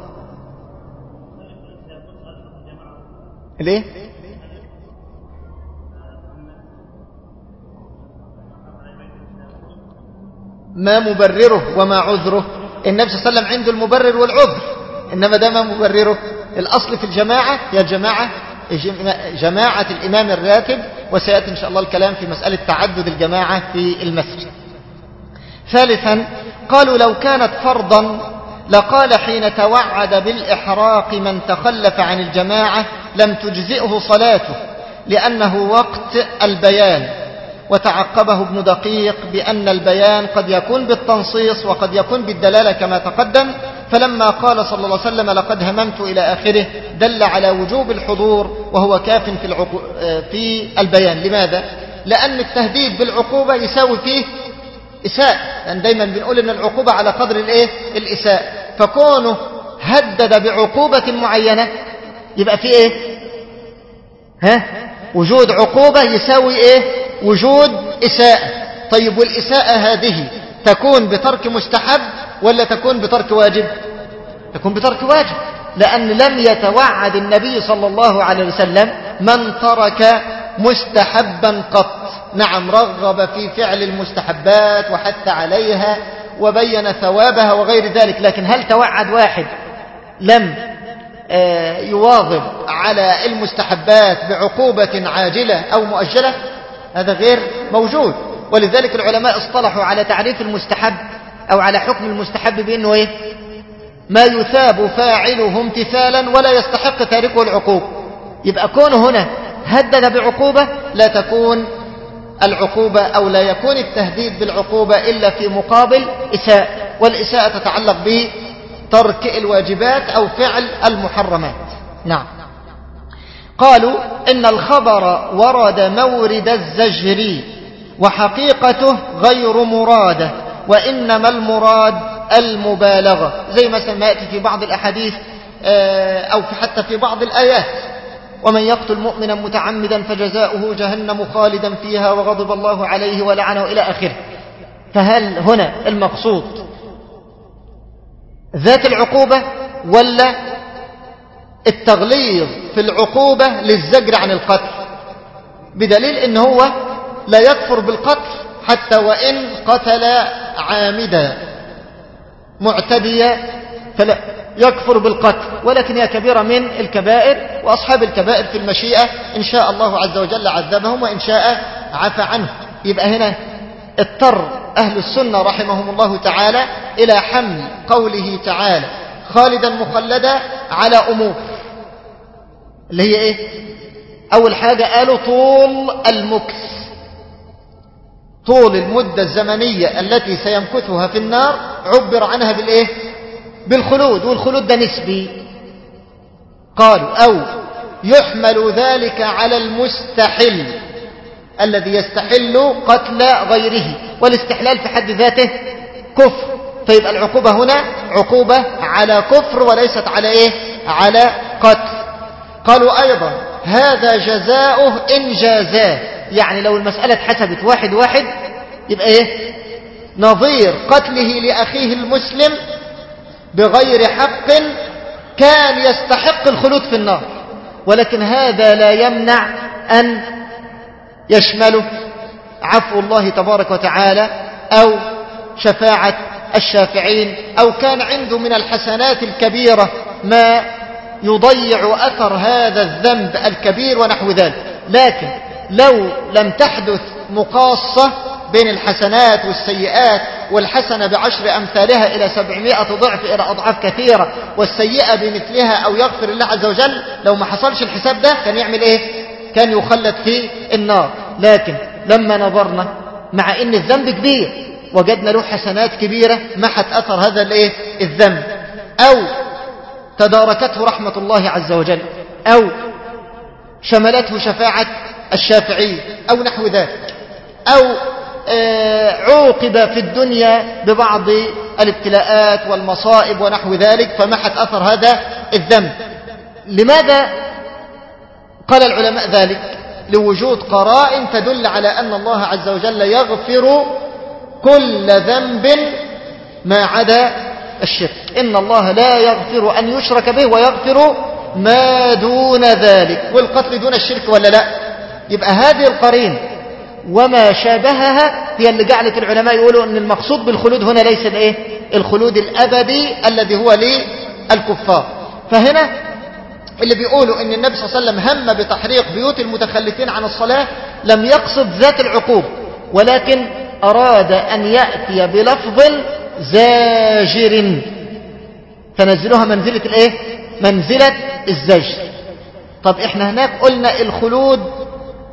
ليه؟ ما مبرره وما عذره؟ النبي صلى الله عليه وسلم عنده المبرر والعذر، إنما ده ما مبرره. الأصل في الجماعة هي الجماعة جماعة الإمام الراتب، وسيأتي إن شاء الله الكلام في مسألة تعدد الجماعة في المسجد. ثالثا قالوا لو كانت فرضا لقال حين توعد بالإحراق من تخلف عن الجماعة لم تجزئه صلاته لأنه وقت البيان، وتعقبه ابن دقيق بأن البيان قد يكون بالتنصيص وقد يكون بالدلالة كما تقدم، فلما قال صلى الله عليه وسلم لقد هممت إلى آخره دل على وجوب الحضور وهو كاف في, العقو... في البيان. لماذا؟ لأن التهديد بالعقوبة يساوي فيه إساءة، لأن دايما بنقول أن العقوبة على قدر الإيه؟ الإساءة، فكونه هدد بعقوبة معينة يبقى في إيه؟ ها؟ وجود عقوبة يساوي إيه؟ وجود إساءة. طيب والإساءة هذه تكون بترك مستحب ولا تكون بترك واجب؟ تكون بترك واجب، لأن لم يتوعد النبي صلى الله عليه وسلم من ترك مستحبا قط. نعم رغب في فعل المستحبات وحث عليها وبين ثوابها وغير ذلك، لكن هل توعد واحد لم يواظب على المستحبات بعقوبة عاجلة أو مؤجلة؟ هذا غير موجود. ولذلك العلماء اصطلحوا على تعريف المستحب أو على حكم المستحب بأنه إيه؟ ما يثاب فاعله امتثالا ولا يستحق تاركه العقوبة. يبقى كونه هنا هدد بعقوبة لا تكون العقوبة أو لا يكون التهديد بالعقوبة إلا في مقابل إساءة، والإساءة تتعلق بترك الواجبات أو فعل المحرمات. نعم. قالوا إن الخبر ورد مورد الزجر وحقيقته غير مرادة، وإنما المراد المبالغة، زي مثلا ما يأتي في بعض الأحاديث أو حتى في بعض الآيات: ومن يقتل مؤمنا متعمدا فجزاؤه جهنم خالدا فيها وغضب الله عليه ولعنه إلى آخره. فهل هنا المقصود ذات العقوبة ولا التغليظ في العقوبة للزجر عن القتل؟ بدليل إن هو لا يكفر بالقتل حتى وإن قتل عامدا معتديا فلا يكفر بالقتل، ولكن هي كبيرة من الكبائر، وأصحاب الكبائر في المشيئة إن شاء الله عز وجل عذبهم وإن شاء عفى عنه. يبقى هنا اضطر أهل السنة رحمهم الله تعالى إلى حمل قوله تعالى خالدا مخلدا على أمور، اللي هي إيه؟ أول حاجة قالوا طول المكث، طول المدة الزمنية التي سيمكثها في النار عبر عنها بالإيه؟ بالخلود، والخلود ده نسبي. قالوا أو يحمل ذلك على المستحل الذي يستحل قتل غيره، والاستحلال في حد ذاته كفر، فيبقى العقوبة هنا عقوبة على كفر وليست على إيه؟ على قتل. قالوا أيضا هذا جزاؤه إن جازاه، يعني لو المسألة اتحسبت واحد واحد يبقى إيه؟ نظير قتله لأخيه المسلم بغير حق كان يستحق الخلود في النار، ولكن هذا لا يمنع أن يشمله عفو الله تبارك وتعالى أو شفاعة الشافعين، أو كان عنده من الحسنات الكبيرة ما يضيع أثر هذا الذنب الكبير ونحو ذلك. لكن لو لم تحدث مقاصة بين الحسنات والسيئات، والحسنة بعشر أمثالها إلى سبعمائة ضعف إلى أضعاف كثيرة، والسيئة بمثلها أو يغفر الله عز وجل، لو ما حصلش الحساب ده كان يعمل إيه؟ كان يخلد في النار. لكن لما نظرنا مع إن الذنب كبير وجدنا له حسنات كبيرة محت أثر هذا الإيه؟ الذنب، أو تداركته رحمة الله عز وجل، أو شملته شفاعة الشافعي أو نحو ذلك، أو عوقب في الدنيا ببعض الابتلاءات والمصائب ونحو ذلك فمحت أثر هذا الذنب. لماذا قال العلماء ذلك؟ لوجود قرائن تدل على أن الله عز وجل يغفر كل ذنب ما عدا الشرك. إن الله لا يغفر أن يشرك به ويغفر ما دون ذلك، والقتل دون الشرك ولا لا؟ يبقى هذه القرين وما شابهها هي اللي جعلت العلماء يقولوا أن المقصود بالخلود هنا ليس الإيه؟ الخلود الأبدي الذي هو للكفار. فهنا اللي بيقولوا أن النبي صلى الله عليه وسلم هم بتحريق بيوت المتخلفين عن الصلاة لم يقصد ذات العقوبة، ولكن أراد أن يأتي بلفظ زاجر فنزلوها منزلة الإيه؟ منزلة الزجر. طب إحنا هناك قلنا الخلود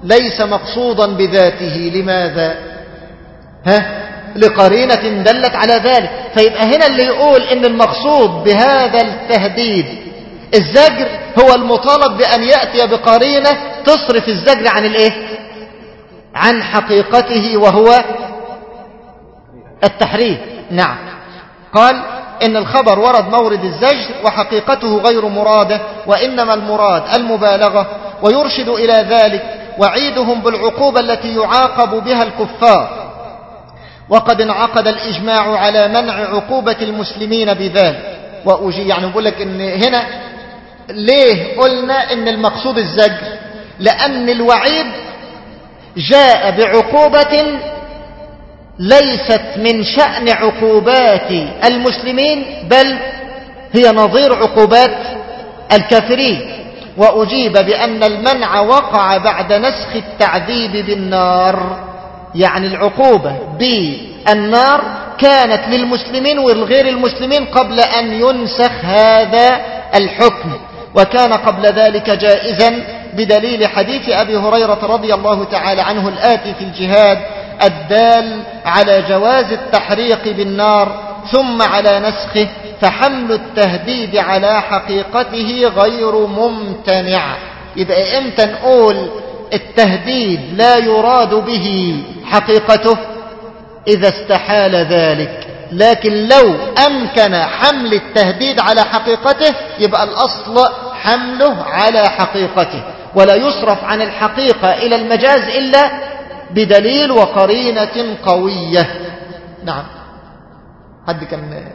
ليس مقصودا بذاته. لماذا؟ ها؟ لقرينة دلت على ذلك. فيبقى هنا اللي يقول إن المقصود بهذا التهديد الزجر، هو المطالب بأن يأتي بقرينة تصرف الزجر عن الإيه؟ عن حقيقته، وهو التحريم. نعم. قال إن الخبر ورد مورد الزجر وحقيقته غير مرادة، وإنما المراد المبالغة، ويرشد إلى ذلك وعيدهم بالعقوبة التي يعاقب بها الكفار. وقد انعقد الإجماع على منع عقوبة المسلمين بذلك. وأجي يعني بقول لك إن هنا ليه قلنا إن المقصود الزجر؟ لأن الوعيد جاء بعقوبة ليست من شأن عقوبات المسلمين، بل هي نظير عقوبات الكافرين. وأجيب بأن المنع وقع بعد نسخ التعذيب بالنار، يعني العقوبة بالنار كانت للمسلمين ولغير المسلمين قبل أن ينسخ هذا الحكم، وكان قبل ذلك جائزا بدليل حديث أبي هريرة رضي الله تعالى عنه الآتي في الجهاد الدال على جواز التحريق بالنار ثم على نسخه، فحمل التهديد على حقيقته غير ممتنع. يبقى امتى نقول التهديد لا يراد به حقيقته؟ إذا استحال ذلك. لكن لو أمكن حمل التهديد على حقيقته يبقى الأصل حمله على حقيقته، ولا يصرف عن الحقيقة إلى المجاز إلا بدليل وقرينة قوية. نعم. حد كان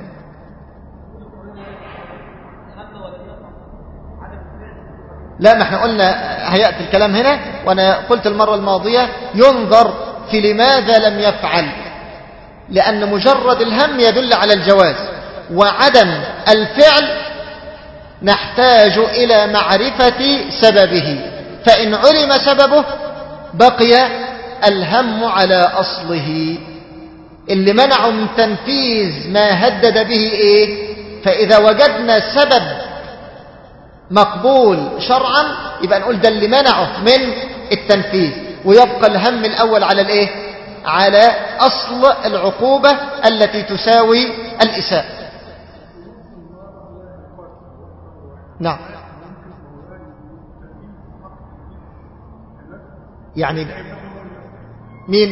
لا، ما احنا قلنا هيأتي الكلام هنا، وانا قلت المرة الماضية ينظر في لماذا لم يفعل، لأن مجرد الهم يدل على الجواز، وعدم الفعل نحتاج إلى معرفة سببه، فإن علم سببه بقي الهم على أصله. اللي منعه من تنفيذ ما هدد به إيه؟ فإذا وجدنا سبب مقبول شرعا يبقى نقول ده اللي منعه من التنفيذ، ويبقى الهم الأول على الإيه؟ على أصل العقوبة التي تساوي الإساءة. نعم. يعني مين؟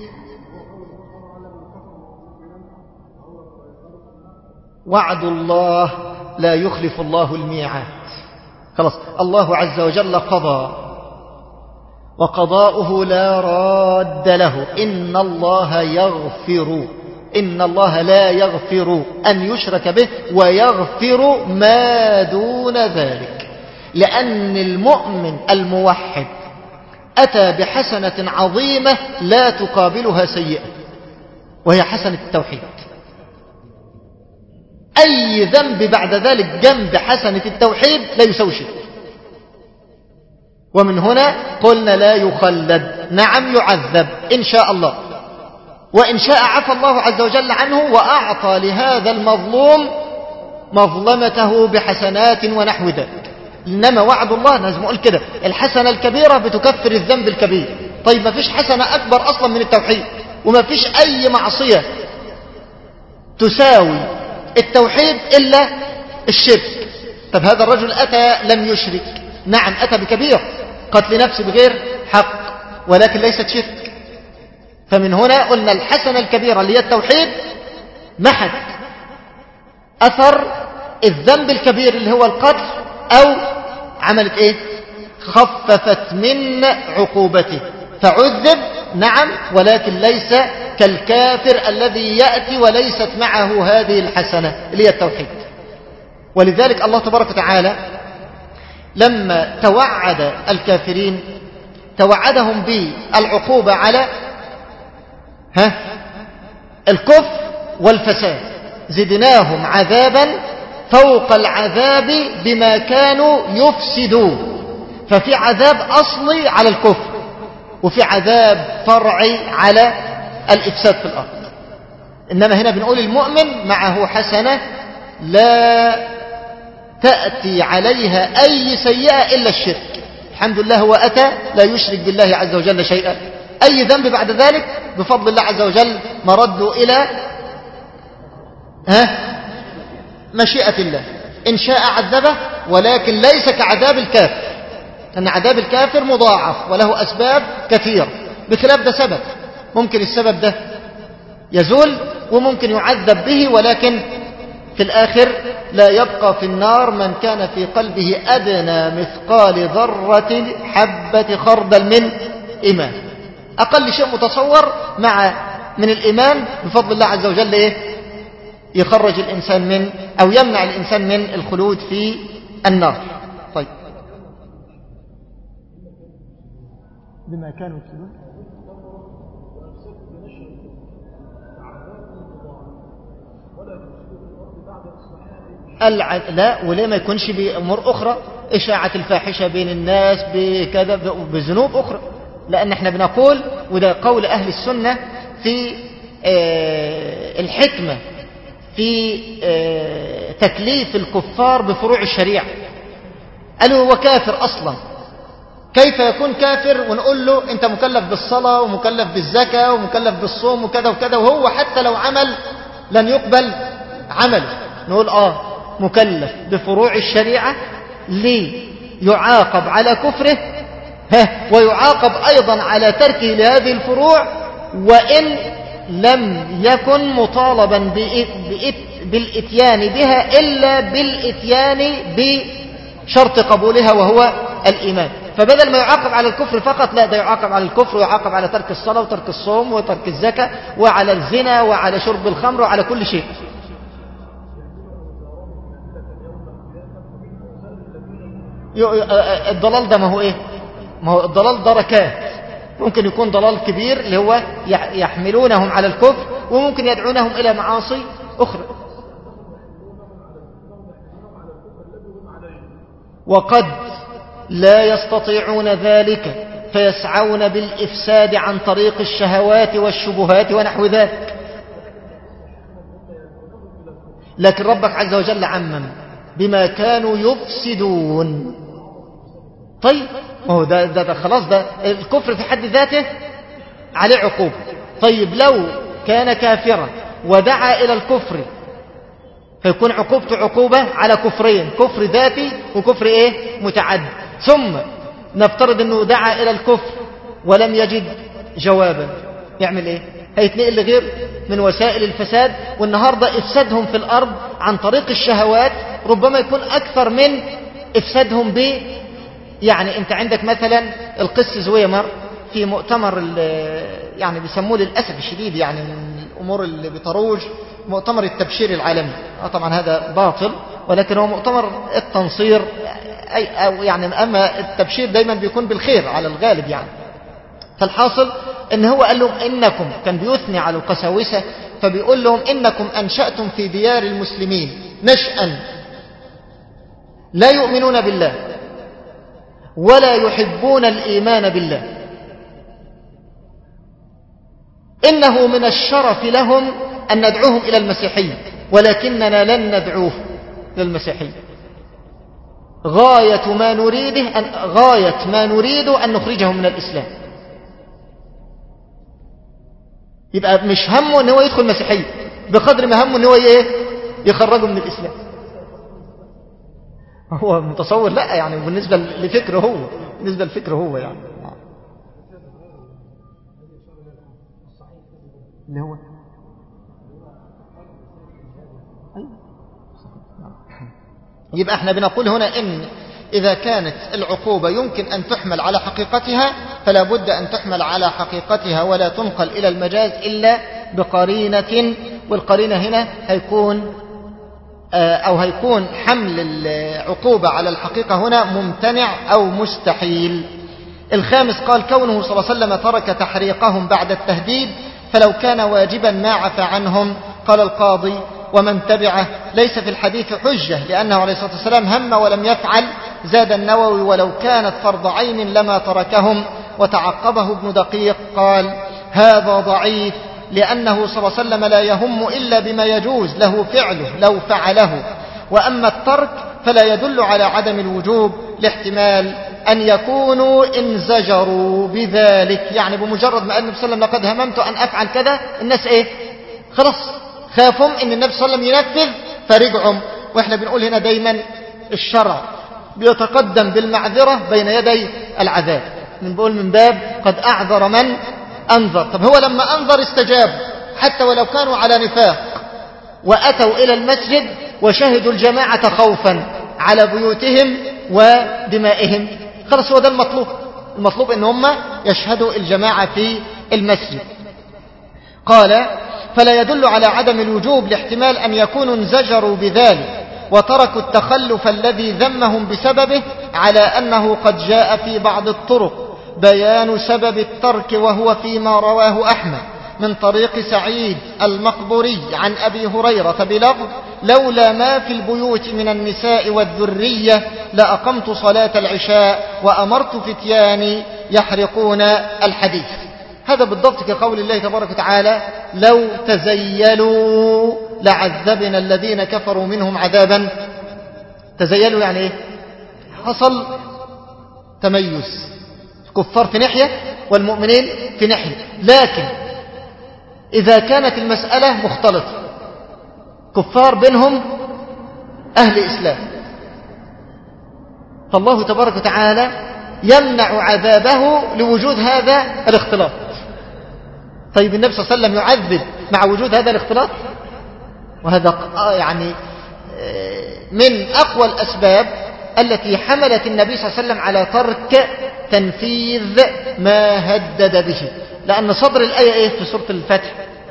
وعد الله لا يخلف الله الميعاد. خلاص، الله عز وجل قضى، وقضاؤه لا راد له. إن الله يغفر، إن الله لا يغفر أن يشرك به ويغفر ما دون ذلك، لأن المؤمن الموحد أتى بحسنة عظيمة لا تقابلها سيئة، وهي حسنة التوحيد. أي ذنب بعد ذلك جنب حسنة التوحيد لا يسوي شيء. ومن هنا قلنا لا يخلد، نعم يعذب إن شاء الله، وإن شاء عفى الله عز وجل عنه وأعطى لهذا المظلوم مظلمته بحسنات ونحو ذلك. إنما وعد الله لازم أقول كده، الحسنة الكبيرة بتكفر الذنب الكبير. طيب ما فيش حسنة أكبر أصلا من التوحيد، وما فيش أي معصية تساوي التوحيد إلا الشرك. طب هذا الرجل أتى لم يشرك، نعم أتى بكبير، قتل نفس بغير حق، ولكن ليست شرك. فمن هنا قلنا الحسنة الكبيرة اللي هي التوحيد محت أثر الذنب الكبير اللي هو القتل، أو عملت إيه؟ خففت من عقوبته، فعذب نعم، ولكن ليس كالكافر الذي يأتي وليست معه هذه الحسنة اللي هي التوحيد. ولذلك الله تبارك وتعالى لما توعد الكافرين توعدهم بالعقوبة على ها الكفر والفساد، زدناهم عذابا فوق العذاب بما كانوا يفسدون. ففي عذاب أصلي على الكفر، وفي عذاب فرعي على الإفساد في الأرض. إنما هنا بنقول المؤمن معه حسنة لا تأتي عليها أي سيئة إلا الشرك، الحمد لله هو أتى لا يشرك بالله عز وجل شيئا. أي ذنب بعد ذلك بفضل الله عز وجل مرده إلى ها مشيئة الله، إن شاء عذبه، ولكن ليس كعذاب الكافر، أن عذاب الكافر مضاعف وله أسباب كثيرة، بخلاف ده سبب ممكن السبب ده يزول وممكن يعذب به، ولكن في الآخر لا يبقى في النار من كان في قلبه أدنى مثقال ذرة حبة خردل من إيمان. أقل شيء متصور مع من الإيمان بفضل الله عز وجل إيه؟ يخرج الإنسان من أو يمنع الإنسان من الخلود في النار. طيب بما كانوا يكسبون الع... لا، وليه ما يكونش بأمور أخرى، إشاعة الفاحشة بين الناس بكذا بذنوب أخرى، لأن احنا بنقول وده قول أهل السنة في آه الحكمة في آه تكليف الكفار بفروع الشريعة. قالوا هو كافر أصلا، كيف يكون كافر ونقول له أنت مكلف بالصلاة ومكلف بالزكاة ومكلف بالصوم وكذا وكذا، وهو حتى لو عمل لن يقبل عمله. نقول آه مكلف بفروع الشريعة ليعاقب على كفره ها ويعاقب أيضا على تركه لهذه الفروع، وإن لم يكن مطالبا بالإتيان بها إلا بالإتيان بشرط قبولها وهو الإيمان. فبدل ما يعاقب على الكفر فقط، لا، ده يعاقب على الكفر ويعاقب على ترك الصلاة وترك الصوم وترك الزكاة وعلى الزنا وعلى شرب الخمر وعلى كل شيء. الضلال ده ما هو ايه؟ ما هو الضلال دركات، ممكن يكون ضلال كبير اللي هو يحملونهم على الكفر، وممكن يدعونهم إلى معاصي أخرى. وقد لا يستطيعون ذلك فيسعون بالإفساد عن طريق الشهوات والشبهات ونحو ذلك، لكن ربك عز وجل عمم بما كانوا يفسدون. طيب ما هو ده, ده, ده خلاص، ده الكفر في حد ذاته عليه عقوبة. طيب لو كان كافرا ودعا إلى الكفر فيكون عقوبته عقوبة على كفرين، كفر ذاتي وكفر إيه متعدي. ثم نفترض أنه دعا إلى الكفر ولم يجد جوابا، يعمل إيه؟ هيتنقل لغير من وسائل الفساد، والنهاردة إفسادهم في الأرض عن طريق الشهوات ربما يكون أكثر من إفسادهم ب يعني أنت عندك مثلا القس زويمر في مؤتمر يعني بيسموه للأسف الشديد يعني من الأمور اللي بتروج مؤتمر التبشير العالمي. طبعا هذا باطل، ولكن هو مؤتمر التنصير، أي أو يعني أما التبشير دايما بيكون بالخير على الغالب يعني. فالحاصل إن هو قال لهم إنكم، كان بيثني على القساوسة، فبيقول لهم إنكم أنشأتم في ديار المسلمين نشأا لا يؤمنون بالله ولا يحبون الإيمان بالله، إنه من الشرف لهم أن ندعوهم إلى المسيحية، ولكننا لن ندعوه إلى المسيحية. غاية ما نريده أن غاية ما نريد أن نخرجهم من الإسلام. يبقى مش همه أن هو يدخل المسيحية بقدر ما همه أن هو إيه يخرجه من الإسلام. هو متصور لا يعني بالنسبة لفكره هو بالنسبة لفكره هو يعني اللي هو يبقى احنا بنقول هنا ان اذا كانت العقوبة يمكن ان تحمل على حقيقتها فلا بد ان تحمل على حقيقتها ولا تنقل الى المجاز الا بقرينة، والقرينة هنا هيكون او هيكون حمل العقوبة على الحقيقة هنا ممتنع او مستحيل. الخامس قال كونه صلى الله عليه وسلم ترك تحريقهم بعد التهديد فلو كان واجبا ما عفى عنهم. قال القاضي ومن تبعه ليس في الحديث حجة لأنه عليه الصلاة والسلام هم ولم يفعل. زاد النووي ولو كانت فرض عين لما تركهم. وتعقبه ابن دقيق قال هذا ضعيف لأنه صلى الله عليه وسلم لا يهم إلا بما يجوز له فعله لو فعله، وأما الترك فلا يدل على عدم الوجوب لاحتمال أن يكونوا انزجروا بذلك، يعني بمجرد ما قال النبي صلى الله عليه وسلم لقد هممت أن أفعل كذا، الناس إيه؟ خلاص خافوا أن النبي صلى الله عليه وسلم ينفذ فرجعوا. وإحنا بنقول هنا دايما الشرع بيتقدم بالمعذرة بين يدي العذاب، بنقول من باب قد أعذر من أنذر. طب هو لما أنذر استجاب حتى ولو كانوا على نفاق، وأتوا إلى المسجد وشهدوا الجماعة خوفا على بيوتهم ودمائهم، خلاص هو ده المطلوب. المطلوب ان هم يشهدوا الجماعة في المسجد. قال فلا يدل على عدم الوجوب لاحتمال أن يكونوا انزجروا بذلك وتركوا التخلف الذي ذمهم بسببه، على أنه قد جاء في بعض الطرق بيان سبب الترك، وهو فيما رواه أحمد من طريق سعيد المقبوري عن أبي هريرة بلفظ لولا ما في البيوت من النساء والذرية لأقمت صلاة العشاء وأمرت فتياني يحرقون الحديث. هذا بالضبط كقول الله تبارك وتعالى لو تزيلوا لعذبنا الذين كفروا منهم عذابا. تزيلوا يعني ايه؟ حصل تميز، الكفار في ناحية والمؤمنين في ناحية. لكن إذا كانت المسألة مختلطة، كفار بينهم أهل إسلام، فالله تبارك وتعالى يمنع عذابه لوجود هذا الاختلاط. طيب النبي صلى الله عليه وسلم يعذب مع وجود هذا الاختلاط؟ وهذا يعني من أقوى الأسباب التي حملت النبي صلى الله عليه وسلم على ترك تنفيذ ما هدد به. لأن صدر الآية إيه في سورة الفتح؟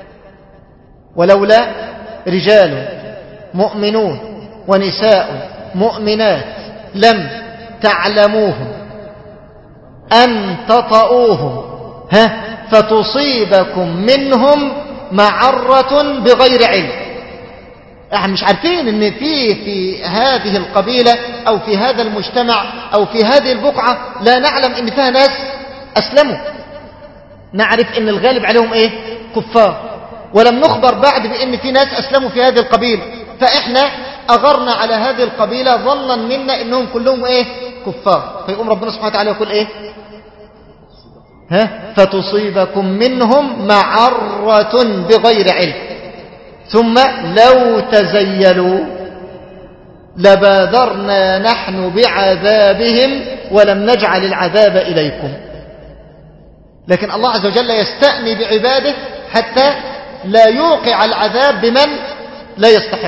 ولولا رجال مؤمنون ونساء مؤمنات لم تعلموهم أن تطؤوهم ها فتصيبكم منهم معرة بغير علم. احنا مش عارفين ان في في هذه القبيلة او في هذا المجتمع او في هذه البقعة لا نعلم ان فيها ناس اسلموا، نعرف ان الغالب عليهم ايه؟ كفار، ولم نخبر بعد بان في ناس اسلموا في هذه القبيلة، فاحنا اغرنا على هذه القبيلة ظنا منا انهم كلهم ايه؟ كفار. فيقوم ربنا سبحانه وتعالى يقول ايه؟ ها فتصيبكم منهم معرة بغير علم ثم لو تزيلوا لبادرنا نحن بعذابهم ولم نجعل العذاب إليكم. لكن الله عز وجل يستأني بعباده حتى لا يوقع العذاب بمن لا يستحق.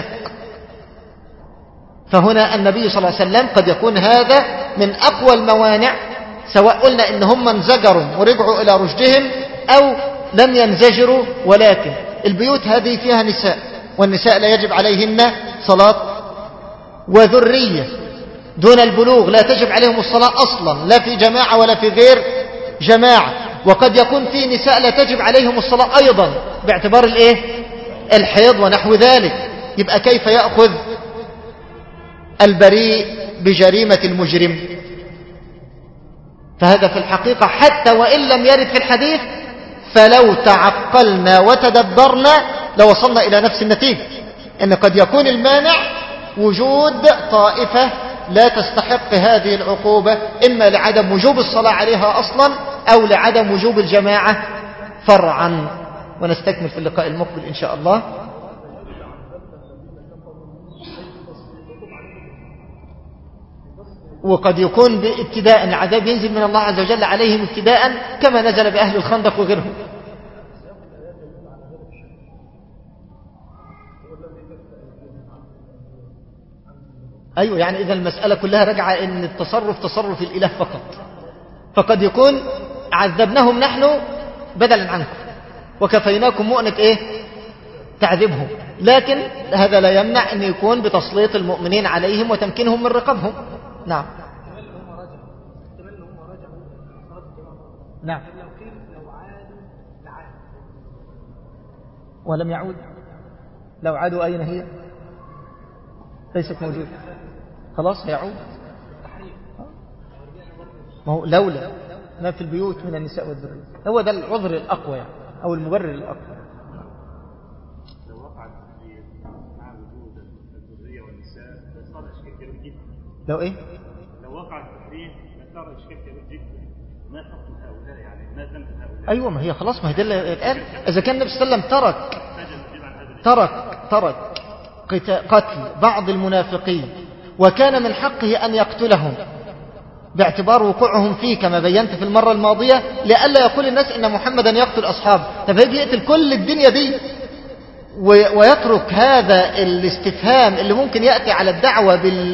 فهنا النبي صلى الله عليه وسلم قد يكون هذا من أقوى الموانع، سواء قلنا إن هم انزجروا ورجعوا إلى رشدهم أو لم ينزجروا، ولكن البيوت هذه فيها نساء، والنساء لا يجب عليهن صلاة، وذرية دون البلوغ لا تجب عليهم الصلاة أصلا، لا في جماعة ولا في غير جماعة. وقد يكون في نساء لا تجب عليهم الصلاة أيضا باعتبار الإيه؟ الحيض ونحو ذلك. يبقى كيف يأخذ البريء بجريمة المجرم؟ فهذا في الحقيقة حتى وإن لم يرد في الحديث، فلو تعقلنا وتدبرنا لوصلنا إلى نفس النتيجة، أن قد يكون المانع وجود طائفة لا تستحق هذه العقوبة، إما لعدم وجوب الصلاة عليها أصلا أو لعدم وجوب الجماعة فرعا. ونستكمل في اللقاء المقبل إن شاء الله. وقد يكون بابتداء العذاب ينزل من الله عز وجل عليهم ابتداء كما نزل بأهل الخندق وغيرهم. أيوة، يعني إذا المسألة كلها رجعة إن التصرف تصرف الإله فقط، فقد يكون عذبناهم نحن بدلا عنكم وكفيناكم مؤنة إيه؟ تعذبهم، لكن هذا لا يمنع أن يكون بتسليط المؤمنين عليهم وتمكينهم من رقابهم. نعم نعم ولم يعود، لو عادوا أين هي؟ ليست موجودة، خلاص هيعود. ما هو لولا ما في البيوت من النساء والذرية، هو ده العذر الأقوى يعني، أو المبرر الأقوى. لو وقعت مع وجود الذرية والنساء صار شيء جميل جدا. لو إيه؟ لو وقع التحريم صار إشكال كبير جدا. ما حكم هؤلاء يعني ما ذنب هؤلاء؟ أيوة، ما هي خلاص، ما هي ده اللي اتقال. إذا كان النبي صلى الله عليه وسلم ترك ترك ترك قتل بعض المنافقين وكان من حقه أن يقتلهم باعتبار وقوعهم فيه كما بينت في المرة الماضية، لئلا يقول الناس إن محمدا يقتل أصحابه. طب يجي يقتل كل الدنيا دي ويترك هذا الاستفهام اللي ممكن يأتي على الدعوة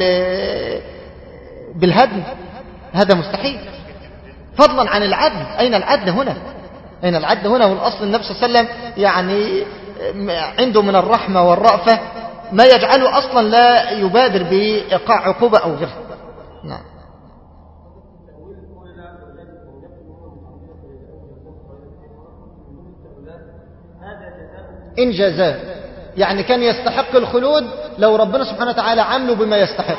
بالهدم؟ هذا مستحيل، فضلا عن العدل. أين العدل هنا؟ أين العدل هنا؟ والأصل النبي صلى الله عليه وسلم يعني عنده من الرحمة والرأفة ما يجعله أصلا لا يبادر بإيقاع عقوبة أو غيرها. نعم. إن جزاء يعني كان يستحق الخلود لو ربنا سبحانه وتعالى عامله بما يستحق.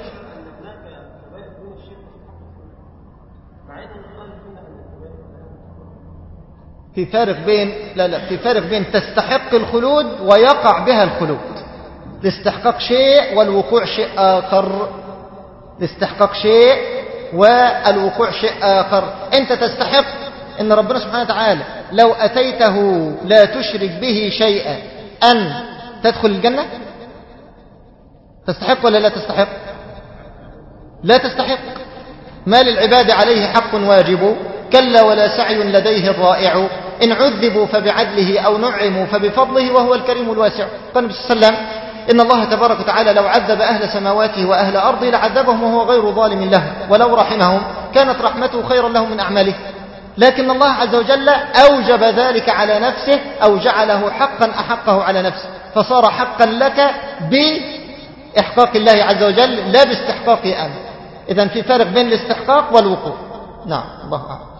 في فارق بين لا لا في فارق بين تستحق الخلود ويقع بها الخلود. الاستحقاق شيء والوقوع شيء آخر. الاستحقاق شيء والوقوع شيء آخر. أنت تستحق إن ربنا سبحانه وتعالى لو أتيته لا تشرك به شيئا أن تدخل الجنة. تستحق ولا لا تستحق؟ لا تستحق. ما للعباد عليه حق واجب كلا ولا سعي لديه الرائع إن عذبوا فبعدله أو نعموا فبفضله وهو الكريم الواسع. قال النبي صلى الله عليه وسلم إن الله تبارك وتعالى لو عذب أهل سماواته وأهل أرضه لعذبهم وهو غير ظالم لهم، ولو رحمهم كانت رحمته خيرا لهم من أعماله. لكن الله عز وجل أوجب ذلك على نفسه أو جعله حقا أحقه على نفسه، فصار حقا لك بإحقاق الله عز وجل لا باستحقاقه أنت. إذن في فرق بين الاستحقاق والوقوع. نعم، الله أعلم.